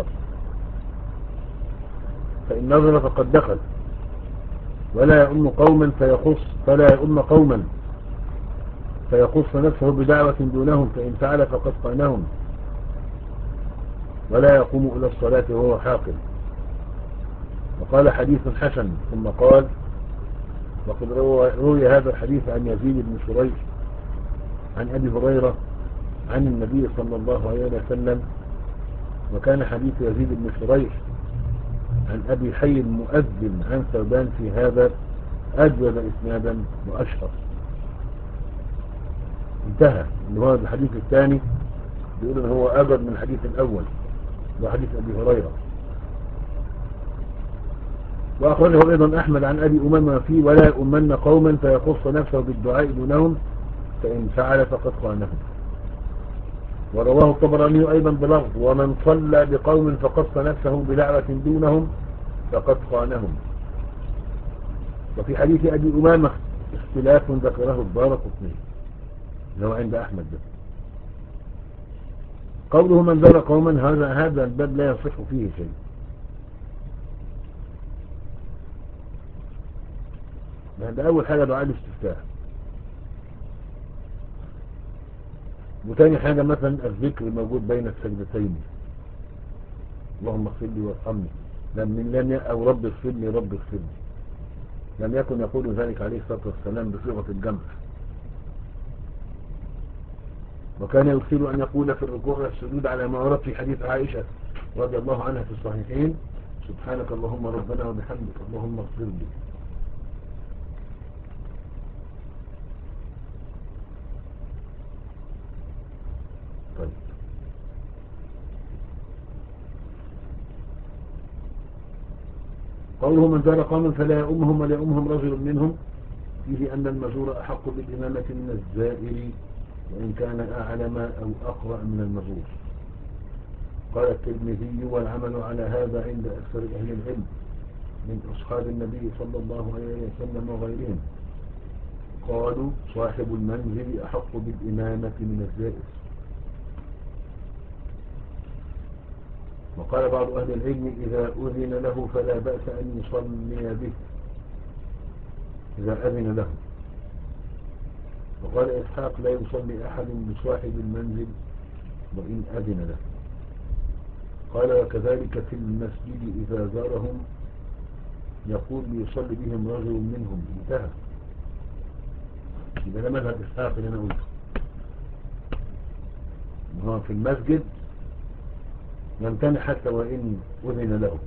فإن نظر فقد دخل. ولا يؤم قوما فيخص فلا يؤم قوما فيخص نفسه بدعوة دونهم، فإن فعل فقد قانهم. ولا يقوم إلى الصلاة وهو حاقل. وقال: حديث حسن. ثم قال: وقد روي هذا الحديث عن يزيد بن شريح عن أبي هريرة عن النبي صلى الله عليه وسلم. وكان حديث يزيد بن شريح عن أبي حي المؤذن عن ثوبان في هذا أجود إسنادا وأشهر. انتهى. اللي هو الحديث الثاني بيقول ان هو أجود من الحديث الأول، وحديث أبي هريرة. وأخرجه أيضا أحمد عن أبي أمامة فيه: ولا يؤمن قوما فيخص نفسه بالدعاء دونهم، فإن فعل فقد خانهم. ورواه الطبراني أيضا بلفظ: ومن صلى بقوم فقص نفسه بدعوة دونهم فقد خانهم. وفي حديث أبي أمامة اختلاف ذكره الدارقطني اللي هو عند أحمد ده. قوله: من زار قوما، هذا هذا الباب لا يصح فيه شيء. هذا أول حاجة دعاء الاستفتاح. وتاني حاجة مثلا الذكر الموجود بين السجدتين: اللهم اغفر لي وارحمني، لم لم أو رب اغفر لي رب اغفر لي. لم يكن يقول ذلك عليه الصلاة والسلام بصيغة الجمع، وكان يرسل أن يقول في الركوع والسجود على ما ورد في حديث عائشة رضي الله عنها في الصحيحين: سبحانك اللهم ربنا وبحمدك اللهم اغفر لي. طيب. قوله: من زار قوما فلا يؤمهم ولا يؤمهم رجل منهم، فيه أن المزور أحق بالإمامة من الزائر، وإن كان أعلم أو أقرأ من المزور. قال الترمذي: والعمل على هذا عند أكثر أهل العلم، من أصحاب النبي صلى الله عليه وسلم وغيرهم قالوا صاحب المنزل أحق بالإمامة من الزائر. وقال بعض أهل العلم إذا أذن له فلا بأس أن يصلي به إذا أذن له. وقال إسحاق لا يصلي أحد بصاحب المنزل وإن أذن له. قال وكذلك في المسجد إذا زارهم يقول ليصلي بهم رجل منهم. انتهى. إذا ده مذهب إسحاق اللي أنا قلته، هو في المسجد يمتنع حتى وإن أذن له.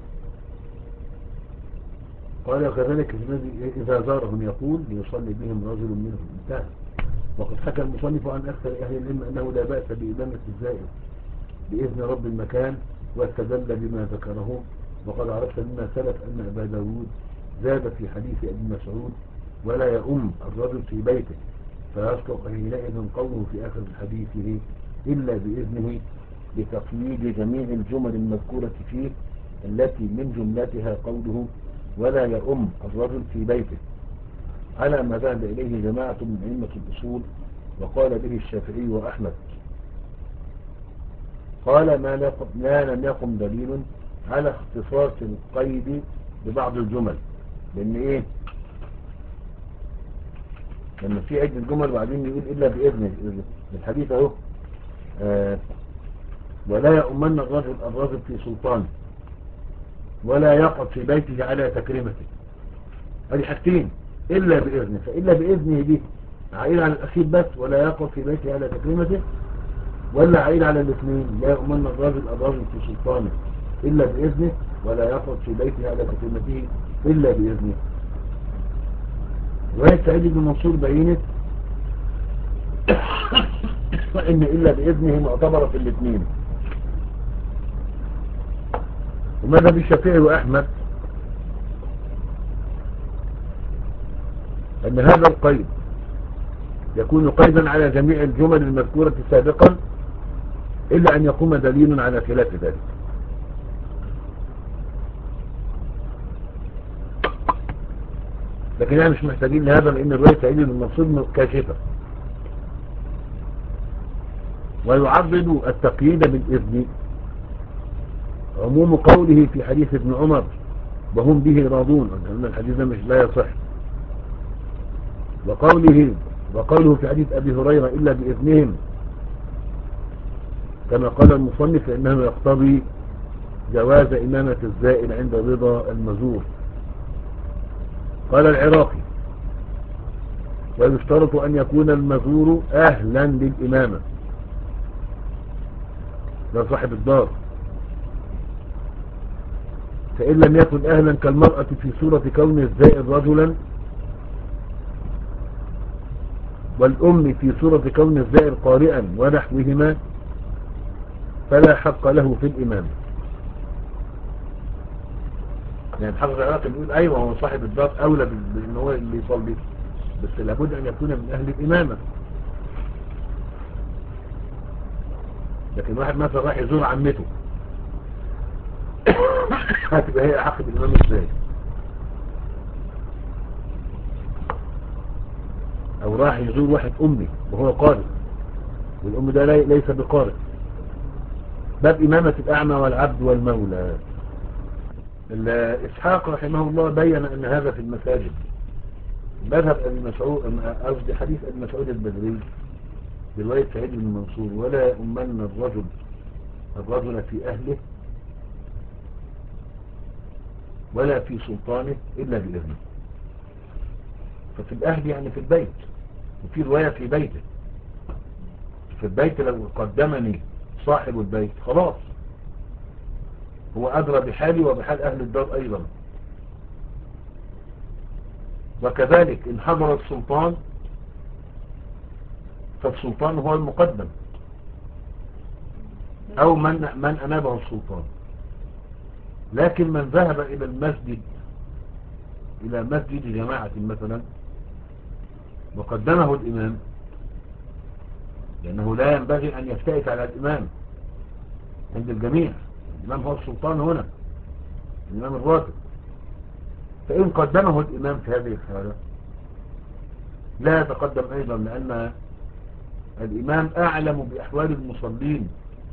قال وكذلك في المسجد إذا زارهم يقول ليصلي بهم رجل منهم. انتهى. وقد حكى المصنف عن أكثر أهل العلم أنه لا بأس بإمامة الزائر بإذن رب المكان، واستدل بما ذكره. وقد عرفت مما سلف أن أبا داود زاد في حديث ابن مسعود ولا يؤم الرجل في بيته، فيصدق حينئذ قوله في آخر حديثه إلا بإذنه لتقييد جميع الجمل المذكورة فيه، التي من جملتها قوله ولا يؤم الرجل في بيته، على ما ذهب إليه جماعة من أئمة الأصول، وقال به الشافعي وأحمد. قال ما لا لم يقم دليل على اختصاص القيد ببعض الجمل، لأن إيه لما في عدة الجمل وبعدين يقول إلا بإذنه الحديث أهو آه ولا يؤمن الرجل الرجل في سلطانه ولا يقعد في بيته على تكريمته. هذه حاجتين إلا بإذنه، فإلا بإذنه دي عائل على الأخير بس ولا يقعد في بيته على تكريمته، ولا عائل على الاثنين لا يؤمن الرجل الرجل في سلطانه إلا بإذنه ولا يقعد في بيته على تكريمته إلا بإذنه. رواية سعيد بن منصور بينت إن إلا بإذنه معتبرة في الاثنين. وماذا بالشافعي وأحمد أن هذا القيد يكون قيدا على جميع الجمل المذكورة سابقا إلا أن يقوم دليل على خلاف ذلك. لكن احنا مش محتاجين لهذا، لأن الرواية سعيد بن منصور كاشفة. ويعرض التقييد بالإذن عموم قوله في حديث ابن عمر وهم به راضون، أن الحديث مش لا يصح، وقوله وقوله في حديث أبي هريرة إلا بإذنهم كما قال المصنف فإنه يقتضي جواز إمامة الزائر عند رضا المزور. قال العراقي ويشترط أن يكون المزور أهلا للإمامة، ده صاحب الدار، فإن لم يكن أهلا كالمرأة في صورة كون الزائر رجلا، والأم في صورة كون الزائر قارئا ونحوهما، فلا حق له في الإمامة. يعني الحافظ العراقي بيقول أيوة هو صاحب الدار أولى بأن هو اللي يصلي، بس لابد أن يكون من أهل الإمامة. لكن واحد مثلا راح يزور عمته هتبقى هي أحق بالإمام ازاي؟ أو راح يزور واحد أمي وهو قارئ والأم ده ليس بقارئ. باب إمامة الأعمى والعبد والمولى. إسحاق رحمه الله بين أن هذا في المساجد. مذهب أبي مسعود قصدي حديث أبي مسعود البدري برواية سعيد بن منصور ولا يؤمن الرجل الرجل في أهله ولا في سلطانه إلا بإذنه. ففي الأهل يعني في البيت، وفي رواية في بيته. في البيت لو قدمني صاحب البيت خلاص هو أدرى بحالي وبحال أهل الدار أيضا. وكذلك إن حضر السلطان فالسلطان هو المقدم أو من, من أنابه السلطان. لكن من ذهب إلى المسجد إلى مسجد جماعة مثلا وقدمه الإمام، لأنه لا ينبغي أن يفتئت على الإمام عند الجميع. الإمام هو السلطان هنا، الإمام الراتب. فإن قدمه الإمام في هذه الحالة لا يتقدم أيضا، لأن الإمام أعلم بأحوال المصلين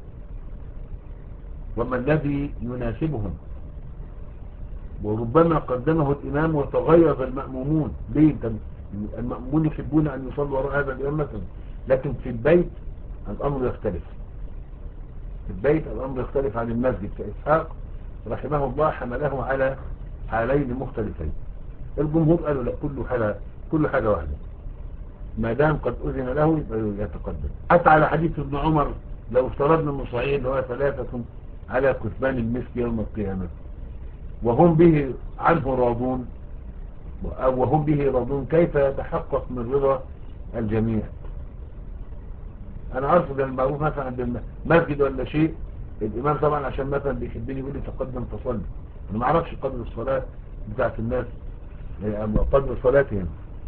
وما الذي يناسبهم، وربما قدمه الإمام وتغيظ المأمومون. ليه؟ المأمومون يحبون أن يصلوا وراء هذا الإمام مثلا، لكن في البيت الأمر يختلف. في البيت الأمر يختلف عن المسجد. فإسحاق رحمه الله حمله على حالين مختلفين. الجمهور قالوا لا، كل حالة كل حاجة واحدة، ما دام قد أذن له يتقدم. حتى على حديث ابن عمر لو افترضنا انه صحيح اللي هو ثلاثة على كثبان المسك يوم القيامة وهم به عنه راضون، أو وهم به راضون، كيف يتحقق من رضا الجميع؟ أنا عارف ده المعروف مثلا عند المسجد ولا شيء، الإمام طبعا عشان مثلا بيحبني يقول لي تقدم تصلي، أنا ما أعرفش قدر الصلاة بتاعت الناس، قدر صلاتهم.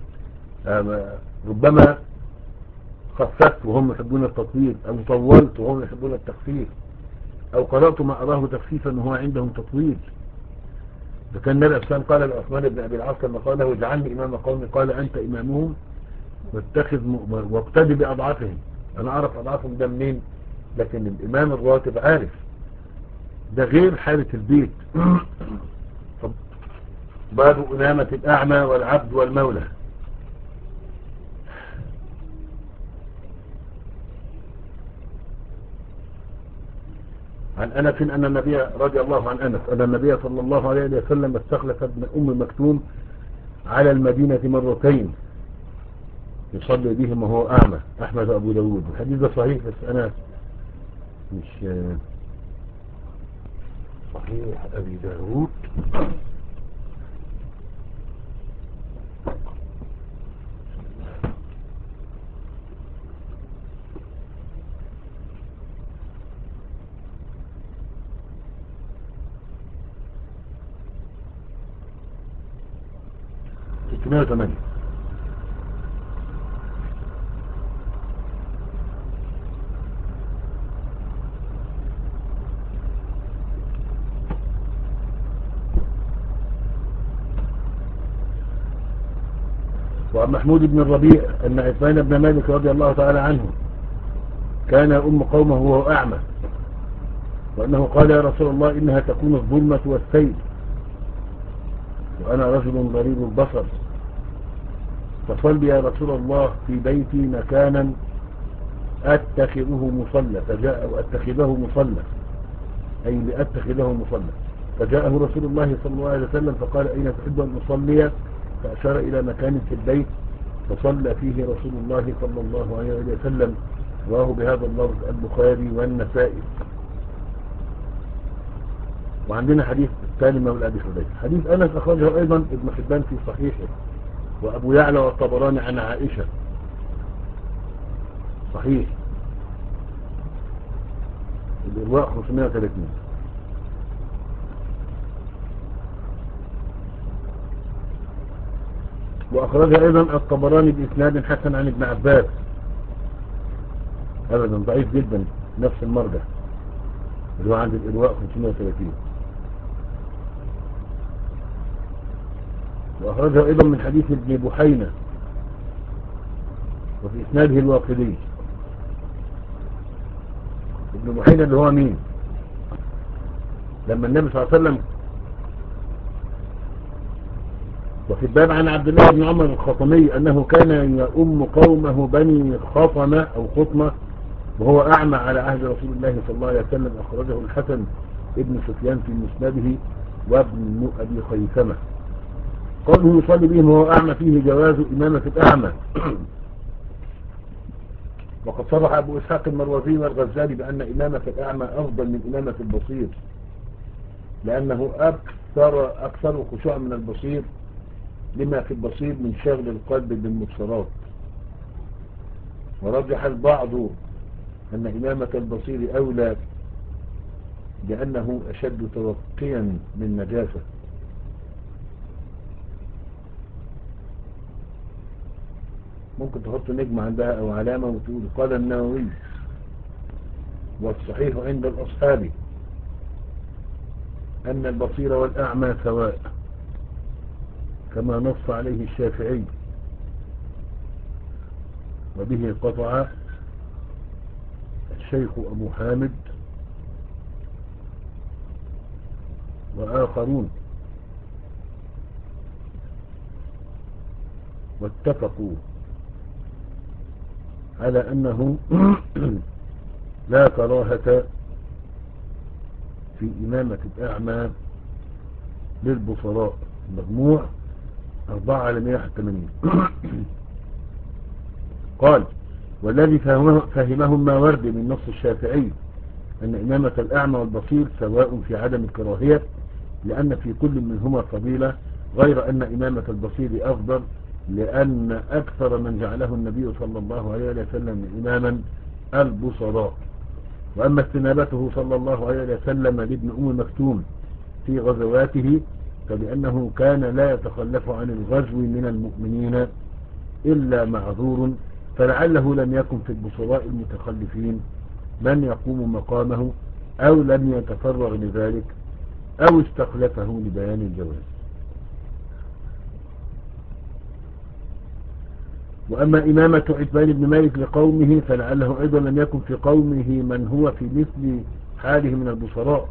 ربما خففت وهم يحبون التطويل، أو طولت وهم يحبون التخفيف، أو قرأت ما أراه تخفيفا وهو عندهم تطويل. فكان النبي الإسلام قال لعثمان بن أبي العاص لما قال له اجعلني إمام قومي، قال أنت إمامهم واتخذ واقتدي بأضعافهم. أنا أعرف أضعافهم ده منين؟ لكن الإمام الراتب عارف ده، غير حالة البيت. باب إمامة الأعمى والعبد والمولى. عن أنس أن النبي رضي الله عن أنس أن النبي صلى الله عليه وسلم استخلف ابن أم مكتوم على المدينة مرتين يصلي بهم وهو أعمى. أحمد أبو داود. الحديث ده صحيح، بس أنا مش صحيح أبي داود ستمائة وثمانية. وعن محمود بن الربيع أن عثمان بن مالك رضي الله تعالى عنه كان أم قومه وهو أعمى، وأنه قال يا رسول الله إنها تكون الظلمة والسيل وأنا رجل ضرير البصر، فصل يا رسول الله في بيتي مكانا أتخذه مصلى، فجاء وأتخذه مصلى أي لأتخذه مصلى. فجاءه رسول الله صلى الله عليه وسلم فقال أين تحب أن أصلي؟ فأشار إلى مكان في البيت فصلى فيه رسول الله صلى الله عليه وسلم. رواه بهذا اللفظ البخاري والنسائي. وعندنا حديث الثاني مولى أبي حذيفة. حديث أنس أخرجه أيضا ابن حبان في صحيحه، وأبو يعلى والطبراني عن عائشة صحيح الإرواء خمسمائة وثلاثين. وأخرجها أيضا الطبراني بإسناد حسن عن ابن عباس، أبدا ضعيف جدا نفس المرجع اللي هو عند الإرواء خمسمائة وثلاثين. وأخرجها أيضا من حديث ابن بحينة وفي إسناده الواقدي. ابن بحينة اللي هو مين؟ لما النبي صلى الله عليه وسلم وفي الباب عن عبد الله بن عمر الخطمي أنه كان يؤم قومه بني خطمة أو خطمة وهو أعمى على عهد رسول الله صلى الله عليه وسلم. أخرجه الحسن ابن سفيان في مسنده وابن أبي خيثمة. قوله يصلي بهم وهو أعمى فيه جواز إمامة الأعمى. وقد صرح أبو إسحاق المروزي والغزالي بأن إمامة الأعمى أفضل من إمامة البصير، لأنه أكثر أكثر خشوعا من البصير، لما في البصير من شغل القلب بالمبصرات. ورجح البعض أن إمامة البصير أولى لأنه أشد توقيا من نجاسة. ممكن تحط نجمة عندها أو علامة وتقول قال النووي والصحيح عند الأصحاب أن البصير والأعمى سواء. كما نص عليه الشافعي، وبه قطع الشيخ أبو حامد وآخرون، واتفقوا على أنه لا كراهة في إمامة الأعمى للبصراء. مجموع أربعة على مئة وواحد وثمانين. قال: والذي فهمه فهمهم ما ورد من نص الشافعي أن إمامة الأعمى والبصير سواء في عدم الكراهية، لأن في كل منهما فضيلة، غير أن إمامة البصير أفضل، لأن أكثر من جعله النبي صلى الله عليه وسلم إماما البصراء. وأما استنابته صلى الله عليه وسلم لابن أم مكتوم في غزواته فلأنه كان لا يتخلف عن الغزو من المؤمنين إلا معذور، فلعله لم يكن في البصراء المتخلفين من يقوم مقامه، أو لم يتفرغ لذلك، أو استخلفه لبيان الجواز. وأما إمامة عتبان بن مالك لقومه فلعله أيضا لم يكن في قومه من هو في مثل حاله من البصراء.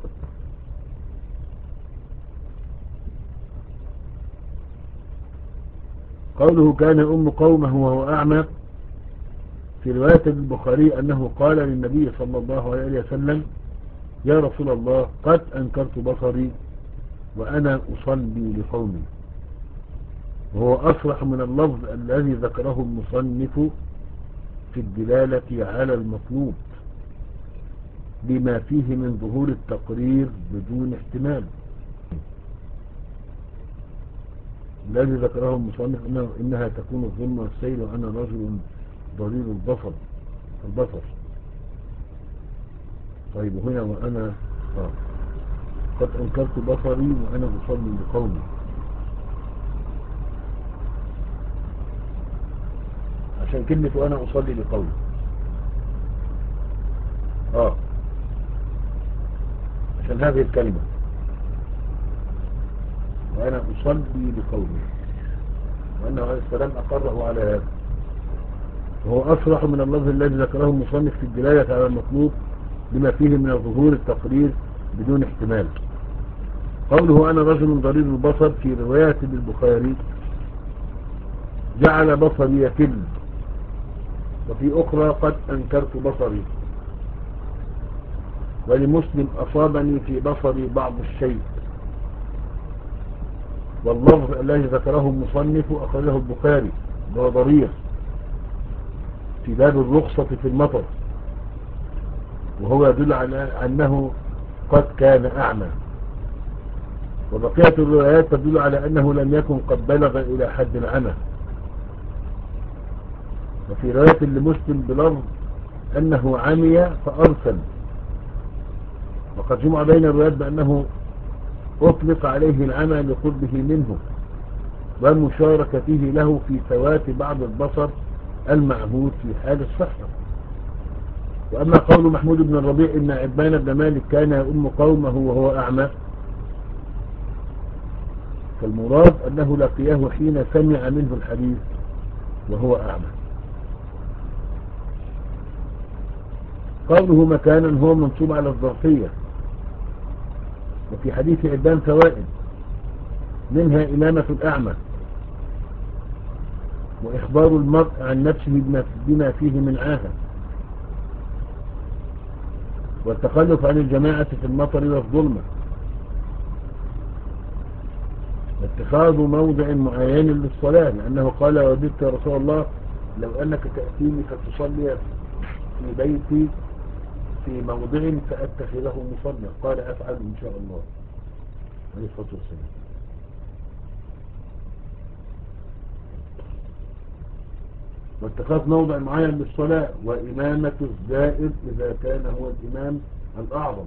قوله كان أم قومه وهو أعمى، في رواية البخاري أنه قال للنبي صلى الله عليه وسلم: يا رسول الله، قد أنكرت بصري وأنا أصلي لقومي. وهو أصرح من اللفظ الذي ذكره المصنف في الدلالة على المطلوب بما فيه من ظهور التقرير بدون احتمال. الذي ذكره المصنف إنه إنها تكون الظلم والسيل وأنا رجل ضرير البصر البصر طيب هنا وأنا آه. قد أنكرت بصري وأنا أصلي لقومي. عشان كلمة وأنا أصلي لقومي آه عشان هذه الكلمة وأنا أصلي لقومي، وأنه عليه السلام أقره على هذا. وهو أصرح من اللفظ الذي ذكره المصنف في الدلالة على المطلوب بما فيه من ظهور التقرير بدون احتمال. قوله أنا رجل ضرير البصر في رواية البخاري جعل بصري يكل، وفي أخرى قد أنكرت بصري. ولمسلم أصابني في بصري بعض الشيء. واللفظ الذي ذكره المصنف أخرجه البخاري وهو ضرير في باب الرخصة في المطر، وهو يدل على أنه قد كان أعمى. وبقية الروايات تدل على أنه لم يكن قد بلغ إلى حد العمى. وفي رواية لمسلم بلفظ أنه عمي فأرسل. وقد جمع بين الروايات بأنه أطلق عليه العمى لقربه منه ومشاركته له في فوات بعض البصر المعهود في حال الصحة. وأما قول محمود بن الربيع إن عتبان بن مالك كان يؤم قومه وهو أعمى، فالمراد أنه لقيه حين سمع منه الحديث وهو أعمى. قوله مكانا هو منصوب على الظرفية. وفي حديث عتبان فوائد، منها إمامة الأعمى، وإخبار المرء عن نفسه بما فيه من عاهة، والتخلف عن الجماعة في المطر والظلمة، واتخاذ موضع معين للصلاة، لأنه قال وددت يا رسول الله لو أنك تأتيني فتصلي في بيتي في موضع فأتخذه مصلى، قال أفعل إن شاء الله عليه الصلاة والسلام. واتخاذ موضع معين للصلاة، وإمامة الزائر إذا كان هو الإمام الأعظم.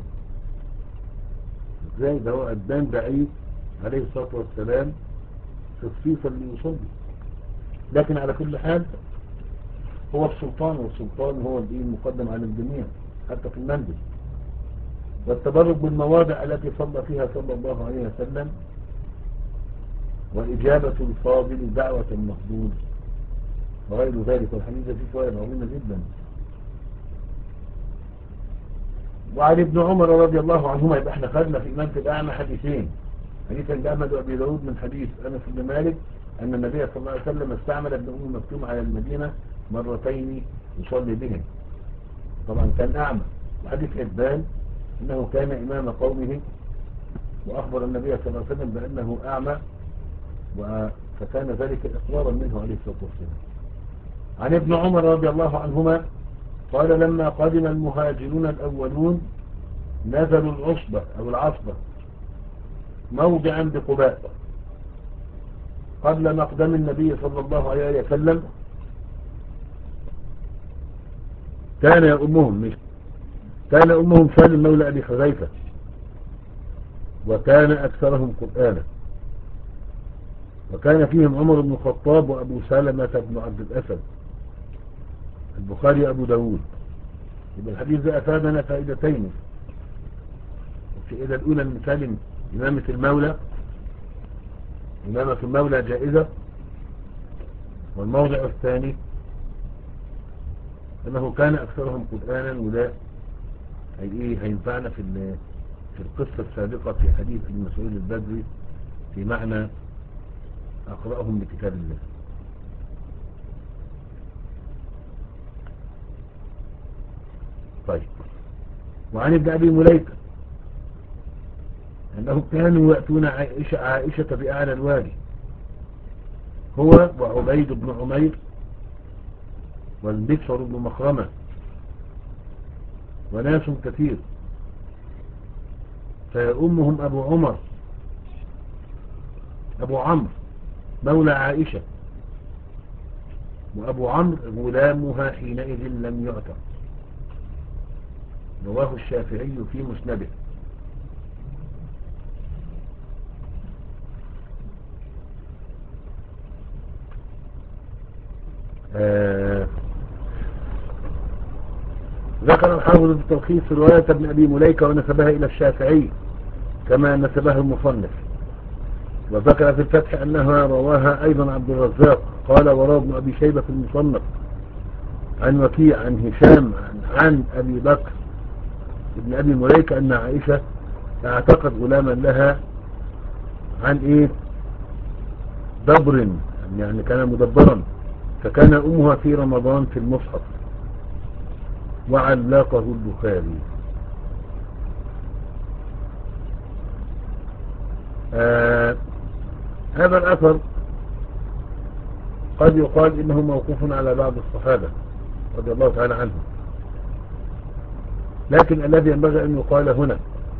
ازاي ده؟ هو عتبان بعيد عليه الصلاة والسلام تصفيفا ليصلي، لكن على كل حال هو السلطان، والسلطان هو الدين المقدم على الجميع حتى في المنزل. والتبرك بالمواضع التي صلى فيها صلى الله عليه وسلم وإجابة الفاضل دعوة المفضول وغير ذلك. والحديث فيه فوائد عظيمة جدا. وعن ابن عمر رضي الله عنهما، يبقى احنا خدنا في إمامة الأعمى حديثين، حديث الأحمد وأبي داود من حديث أنس بن مالك أن النبي صلى الله عليه وسلم استعمل ابن أم مكتوم على المدينة مرتين يصلي بهم، طبعا كان أعمى. وحديث حبان أنه كان إمام قومه وأخبر النبي صلى الله عليه وسلم بأنه أعمى، فكان ذلك إقرارا منه عليه الصلاة والسلام. عن ابن عمر رضي الله عنهما قال لما قدم المهاجرون الأولون نزلوا العصبة أو العصبة موضعا بقباء قبل مقدم النبي صلى الله عليه وسلم، كان يؤمهم مش كان أمهم سالم مولى أبي حذيفة، وكان أكثرهم قرآنا، وكان فيهم عمر بن الخطاب وأبو سلمة بن عبد الأسد. البخاري أبو داود. يبقى الحديث ده أفادنا فائدتين. الفائدة الأولى أن سالم إمامة المولى إمامة المولى جائزة. والموضع الثاني أنه كان أكثرهم قرآنا، وده هي إيه هينفعنا في في القصة السابقة في حديث ابن مسعود البدري في معنى أقرأهم لكتاب الله. طيب. وعن ابن أبي مليكة أنهم كانوا يأتون عائشة, عائشة في أعلى الوادي، هو وعبيد بن عمير والبشر بن مخرمة وناس كثير، فيأمهم أبو عمر أبو عمرو مولى عائشة، وأبو عمرو غلامها حينئذ لم يعتق. رواه الشافعي في مسنده. آه ذكر الحافظ في التلخيص رواية ابن أبي مليكة ونسبها إلى الشافعي كما نسبها المصنف، وذكر في الفتح أنها رواها أيضا عبد الرزاق. قال وروى ابن أبي شيبة في المصنف عن وكيع عن هشام عن, عن أبي بكر ابن أبي مليكة أن عائشة اعتقد غلاما لها عن إيه دبر، يعني كان مدبرا، فكان أمها في رمضان في المصحف، وعلقه البخاري. آه هذا الأثر قد يقال إنه موقوف على بعض الصحابة رضي الله تعالى عنهم، لكن الذي ينبغي أن يقال هنا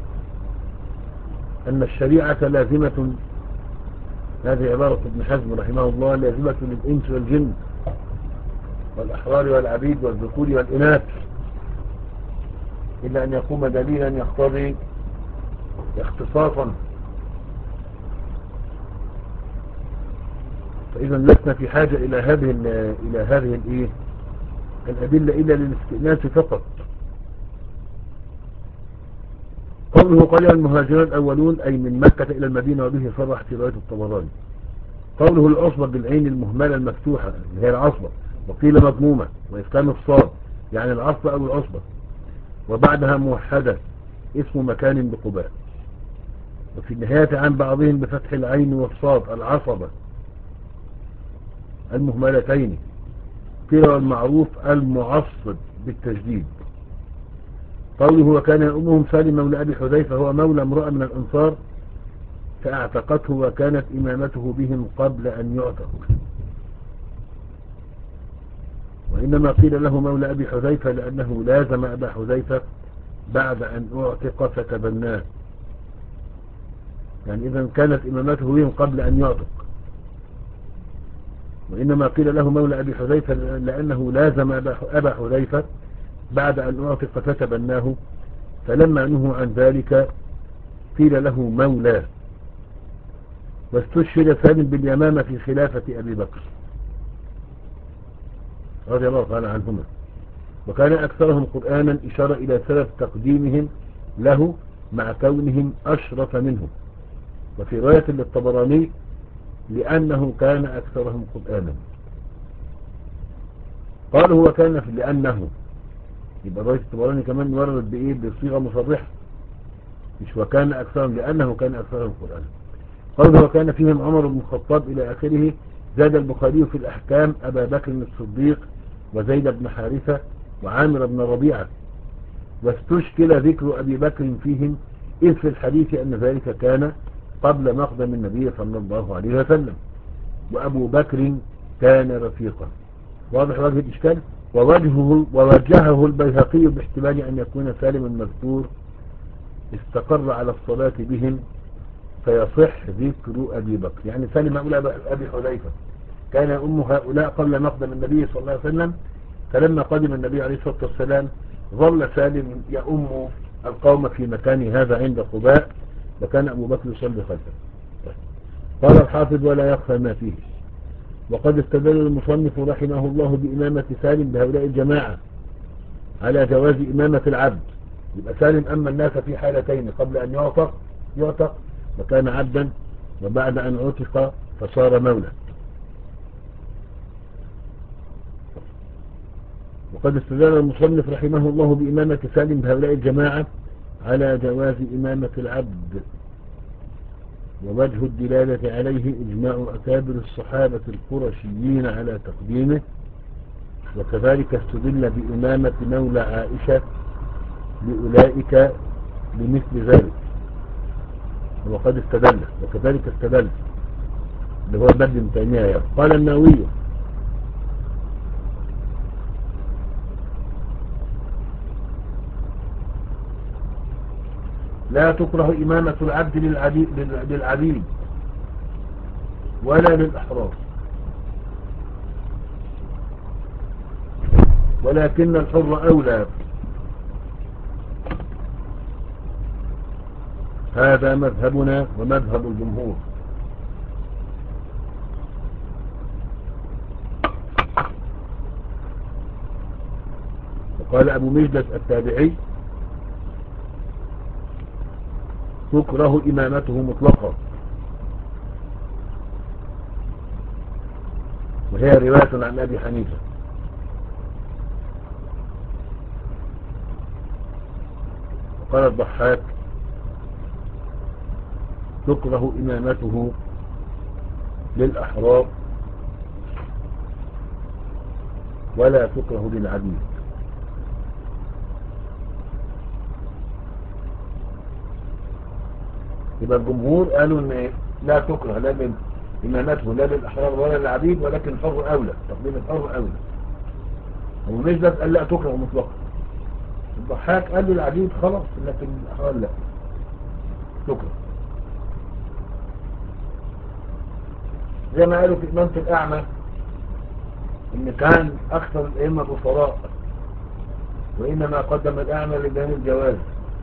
أن الشريعة لازمة، هذه عبارة ابن حزم رحمه الله، لازمة للإنس والجن والأحرار والعبيد والذكور والإناث، إلا أن يقوم دليلا يقتضي اختصاصا. فإذا لسنا في حاجة إلى هذه إلى هذه الإيه الأدلة إلا للاستئناس فقط. قوله قال المهاجرون الأولون أي من مكة إلى المدينة، وبه صرح في رواية الطبراني. قوله العصبة بالعين المهملة المفتوحة اللي هي العصبة، وقيل مضمومة وإسكان الصاد يعني العصبة أو العصبة، وبعدها موحدة اسم مكان بقباء. وفي النهاية عن بعضهم بفتح العين والصاد العصبة المهملتين، قيل والمعروف المعصب بالتجديد. قوله وكان أمهم سالم مولى أبي حذيفة هو مولى امرأة من الأنصار فاعتقته، وكانت إمامته بهم قبل أن يعتق، وإنما قيل له مولى أبي حذيفة لأنه لازم أبا حذيفة بعد أن أعتق فتبناه، يعني إذا كانت إمامته بهم قبل أن يعتق. وإنما قيل له مولى أبي حذيفة لأنه لازم أبا حذيفة بعد أن أعتق فتبناه، فلما نهوا عن ذلك قيل له مولاه. واستشهد سالم باليمامة في خلافة أبي بكر رضي الله تعالى عنهما، وكان أكثرهم قرآنا، إشارة إلى سبب تقديمهم له مع كونهم أشرف منه. وفي رواية للطبراني لأنه كان أكثرهم قرآنا. قالوا هو كان في لأنه، يبقى الرواية الطبراني كمان ورد بإيه بصيغة مصرحة، مش وكان أكثرهم لأنه كان أكثرهم قرآنا. قالوا هو كان فيهم عمر بن الخطاب إلى آخره. زاد البخاري في الأحكام أبا بكر الصديق وزيد بن حارثة وعامر بن ربيعة، واستشكل ذكر أبي بكر فيهم، إذ في الحديث أن ذلك كان قبل مقدم النبي صلى الله عليه وسلم، وأبو بكر كان رفيقا. واضح وجه الإشكال؟ ووجهه ووجهه البيهقي باحتمال أن يكون سالم المذكور استقر على الصلاة بهم فيصح ذكر أبي بكر. يعني سالم هؤلاء أبي حذيفة كان أم هؤلاء قبل مقدم النبي صلى الله عليه وسلم، فلما قدم النبي عليه الصلاة والسلام ظل سالم يؤم القوم في مكان هذا عند قباء، وكان أبو بكر يصلي خلفه. قال الحافظ ولا يخفى ما فيه. وقد استدل المصنف رحمه الله بإمامة سالم بهؤلاء الجماعة على جواز إمامة العبد. يبقى سالم أما الناس في حالتين: قبل أن يعتق يعتق وكان عبدا، وبعد أن عتق فصار مولى. وقد استدل المصنف رحمه الله بإمامة سالم بهؤلاء الجماعة على جواز إمامة العبد، ووجه الدلالة عليه إجماع أكابر الصحابة القرشيين على تقديمه. وكذلك استدل بإمامة مولى عائشة لأولئك لمثل ذلك. وقد استدل وكذلك استدل اللي هو بدل ابن تيمية. قال النووي لا تكره إمامة العبد للعبيد, للعبيد ولا للأحرار، ولكن الحر أولى. هذا مذهبنا ومذهب الجمهور. وقال أبو مجلس التابعي تكره إمامته مطلقا، وهي رواية عن أبي حنيفة. وقال الضحاك تكره إمامته للأحرار ولا تكره للعبيد. يبقى الجمهور قالوا ان لا تكره لا من إمامته لا للأحرار ولا للعبيد، ولكن الحر أولى، تقديم الحر أولى. ومجلس قال لا تكره مطلقا. الضحاك قال للعبيد خلاص، لكن الأحرار لا تكره. زي ما قالوا في إمامة الأعمى إن كان أكثر الأئمة بصراء، وإنما قدم الأعمى لبيان الجواز.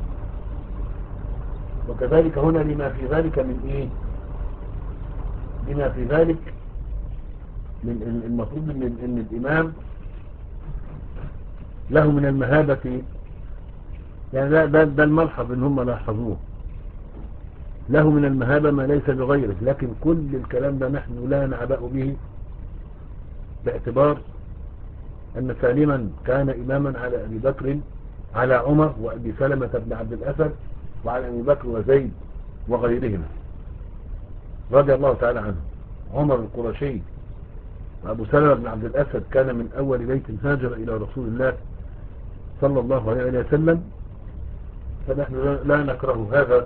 وكذلك هنا لما في ذلك من إيه؟ لما في ذلك من المفروض إن, إن الإمام له من المهابة، يعني ده, ده, ده الملحظ إن هم لاحظوه، له من المهابة ما ليس لغيره. لكن كل الكلام ده نحن لا نعبأ به، باعتبار أن سالما كان إماما على أبي بكر على عمر وأبي سلمة بن عبد الأسد وعلى أبي بكر وزيد وغيرهم رضي الله تعالى عنه. عمر القرشي وأبو سلمة بن عبد الأسد كان من أول بيت هاجر إلى رسول الله صلى الله عليه وسلم. فنحن لا نكره هذا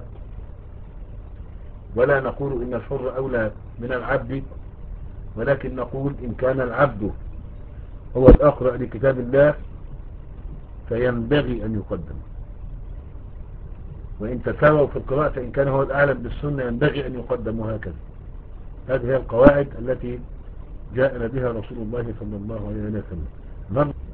ولا نقول إن الحر أولى من العبد، ولكن نقول إن كان العبد هو الأقرأ لكتاب الله فينبغي أن يقدم، وإن تساووا في القراءة فإن كان هو الأعلم بالسنة ينبغي أن يقدم، وهكذا. هذه هي القواعد التي جاءنا بها رسول الله صلى الله عليه وسلم.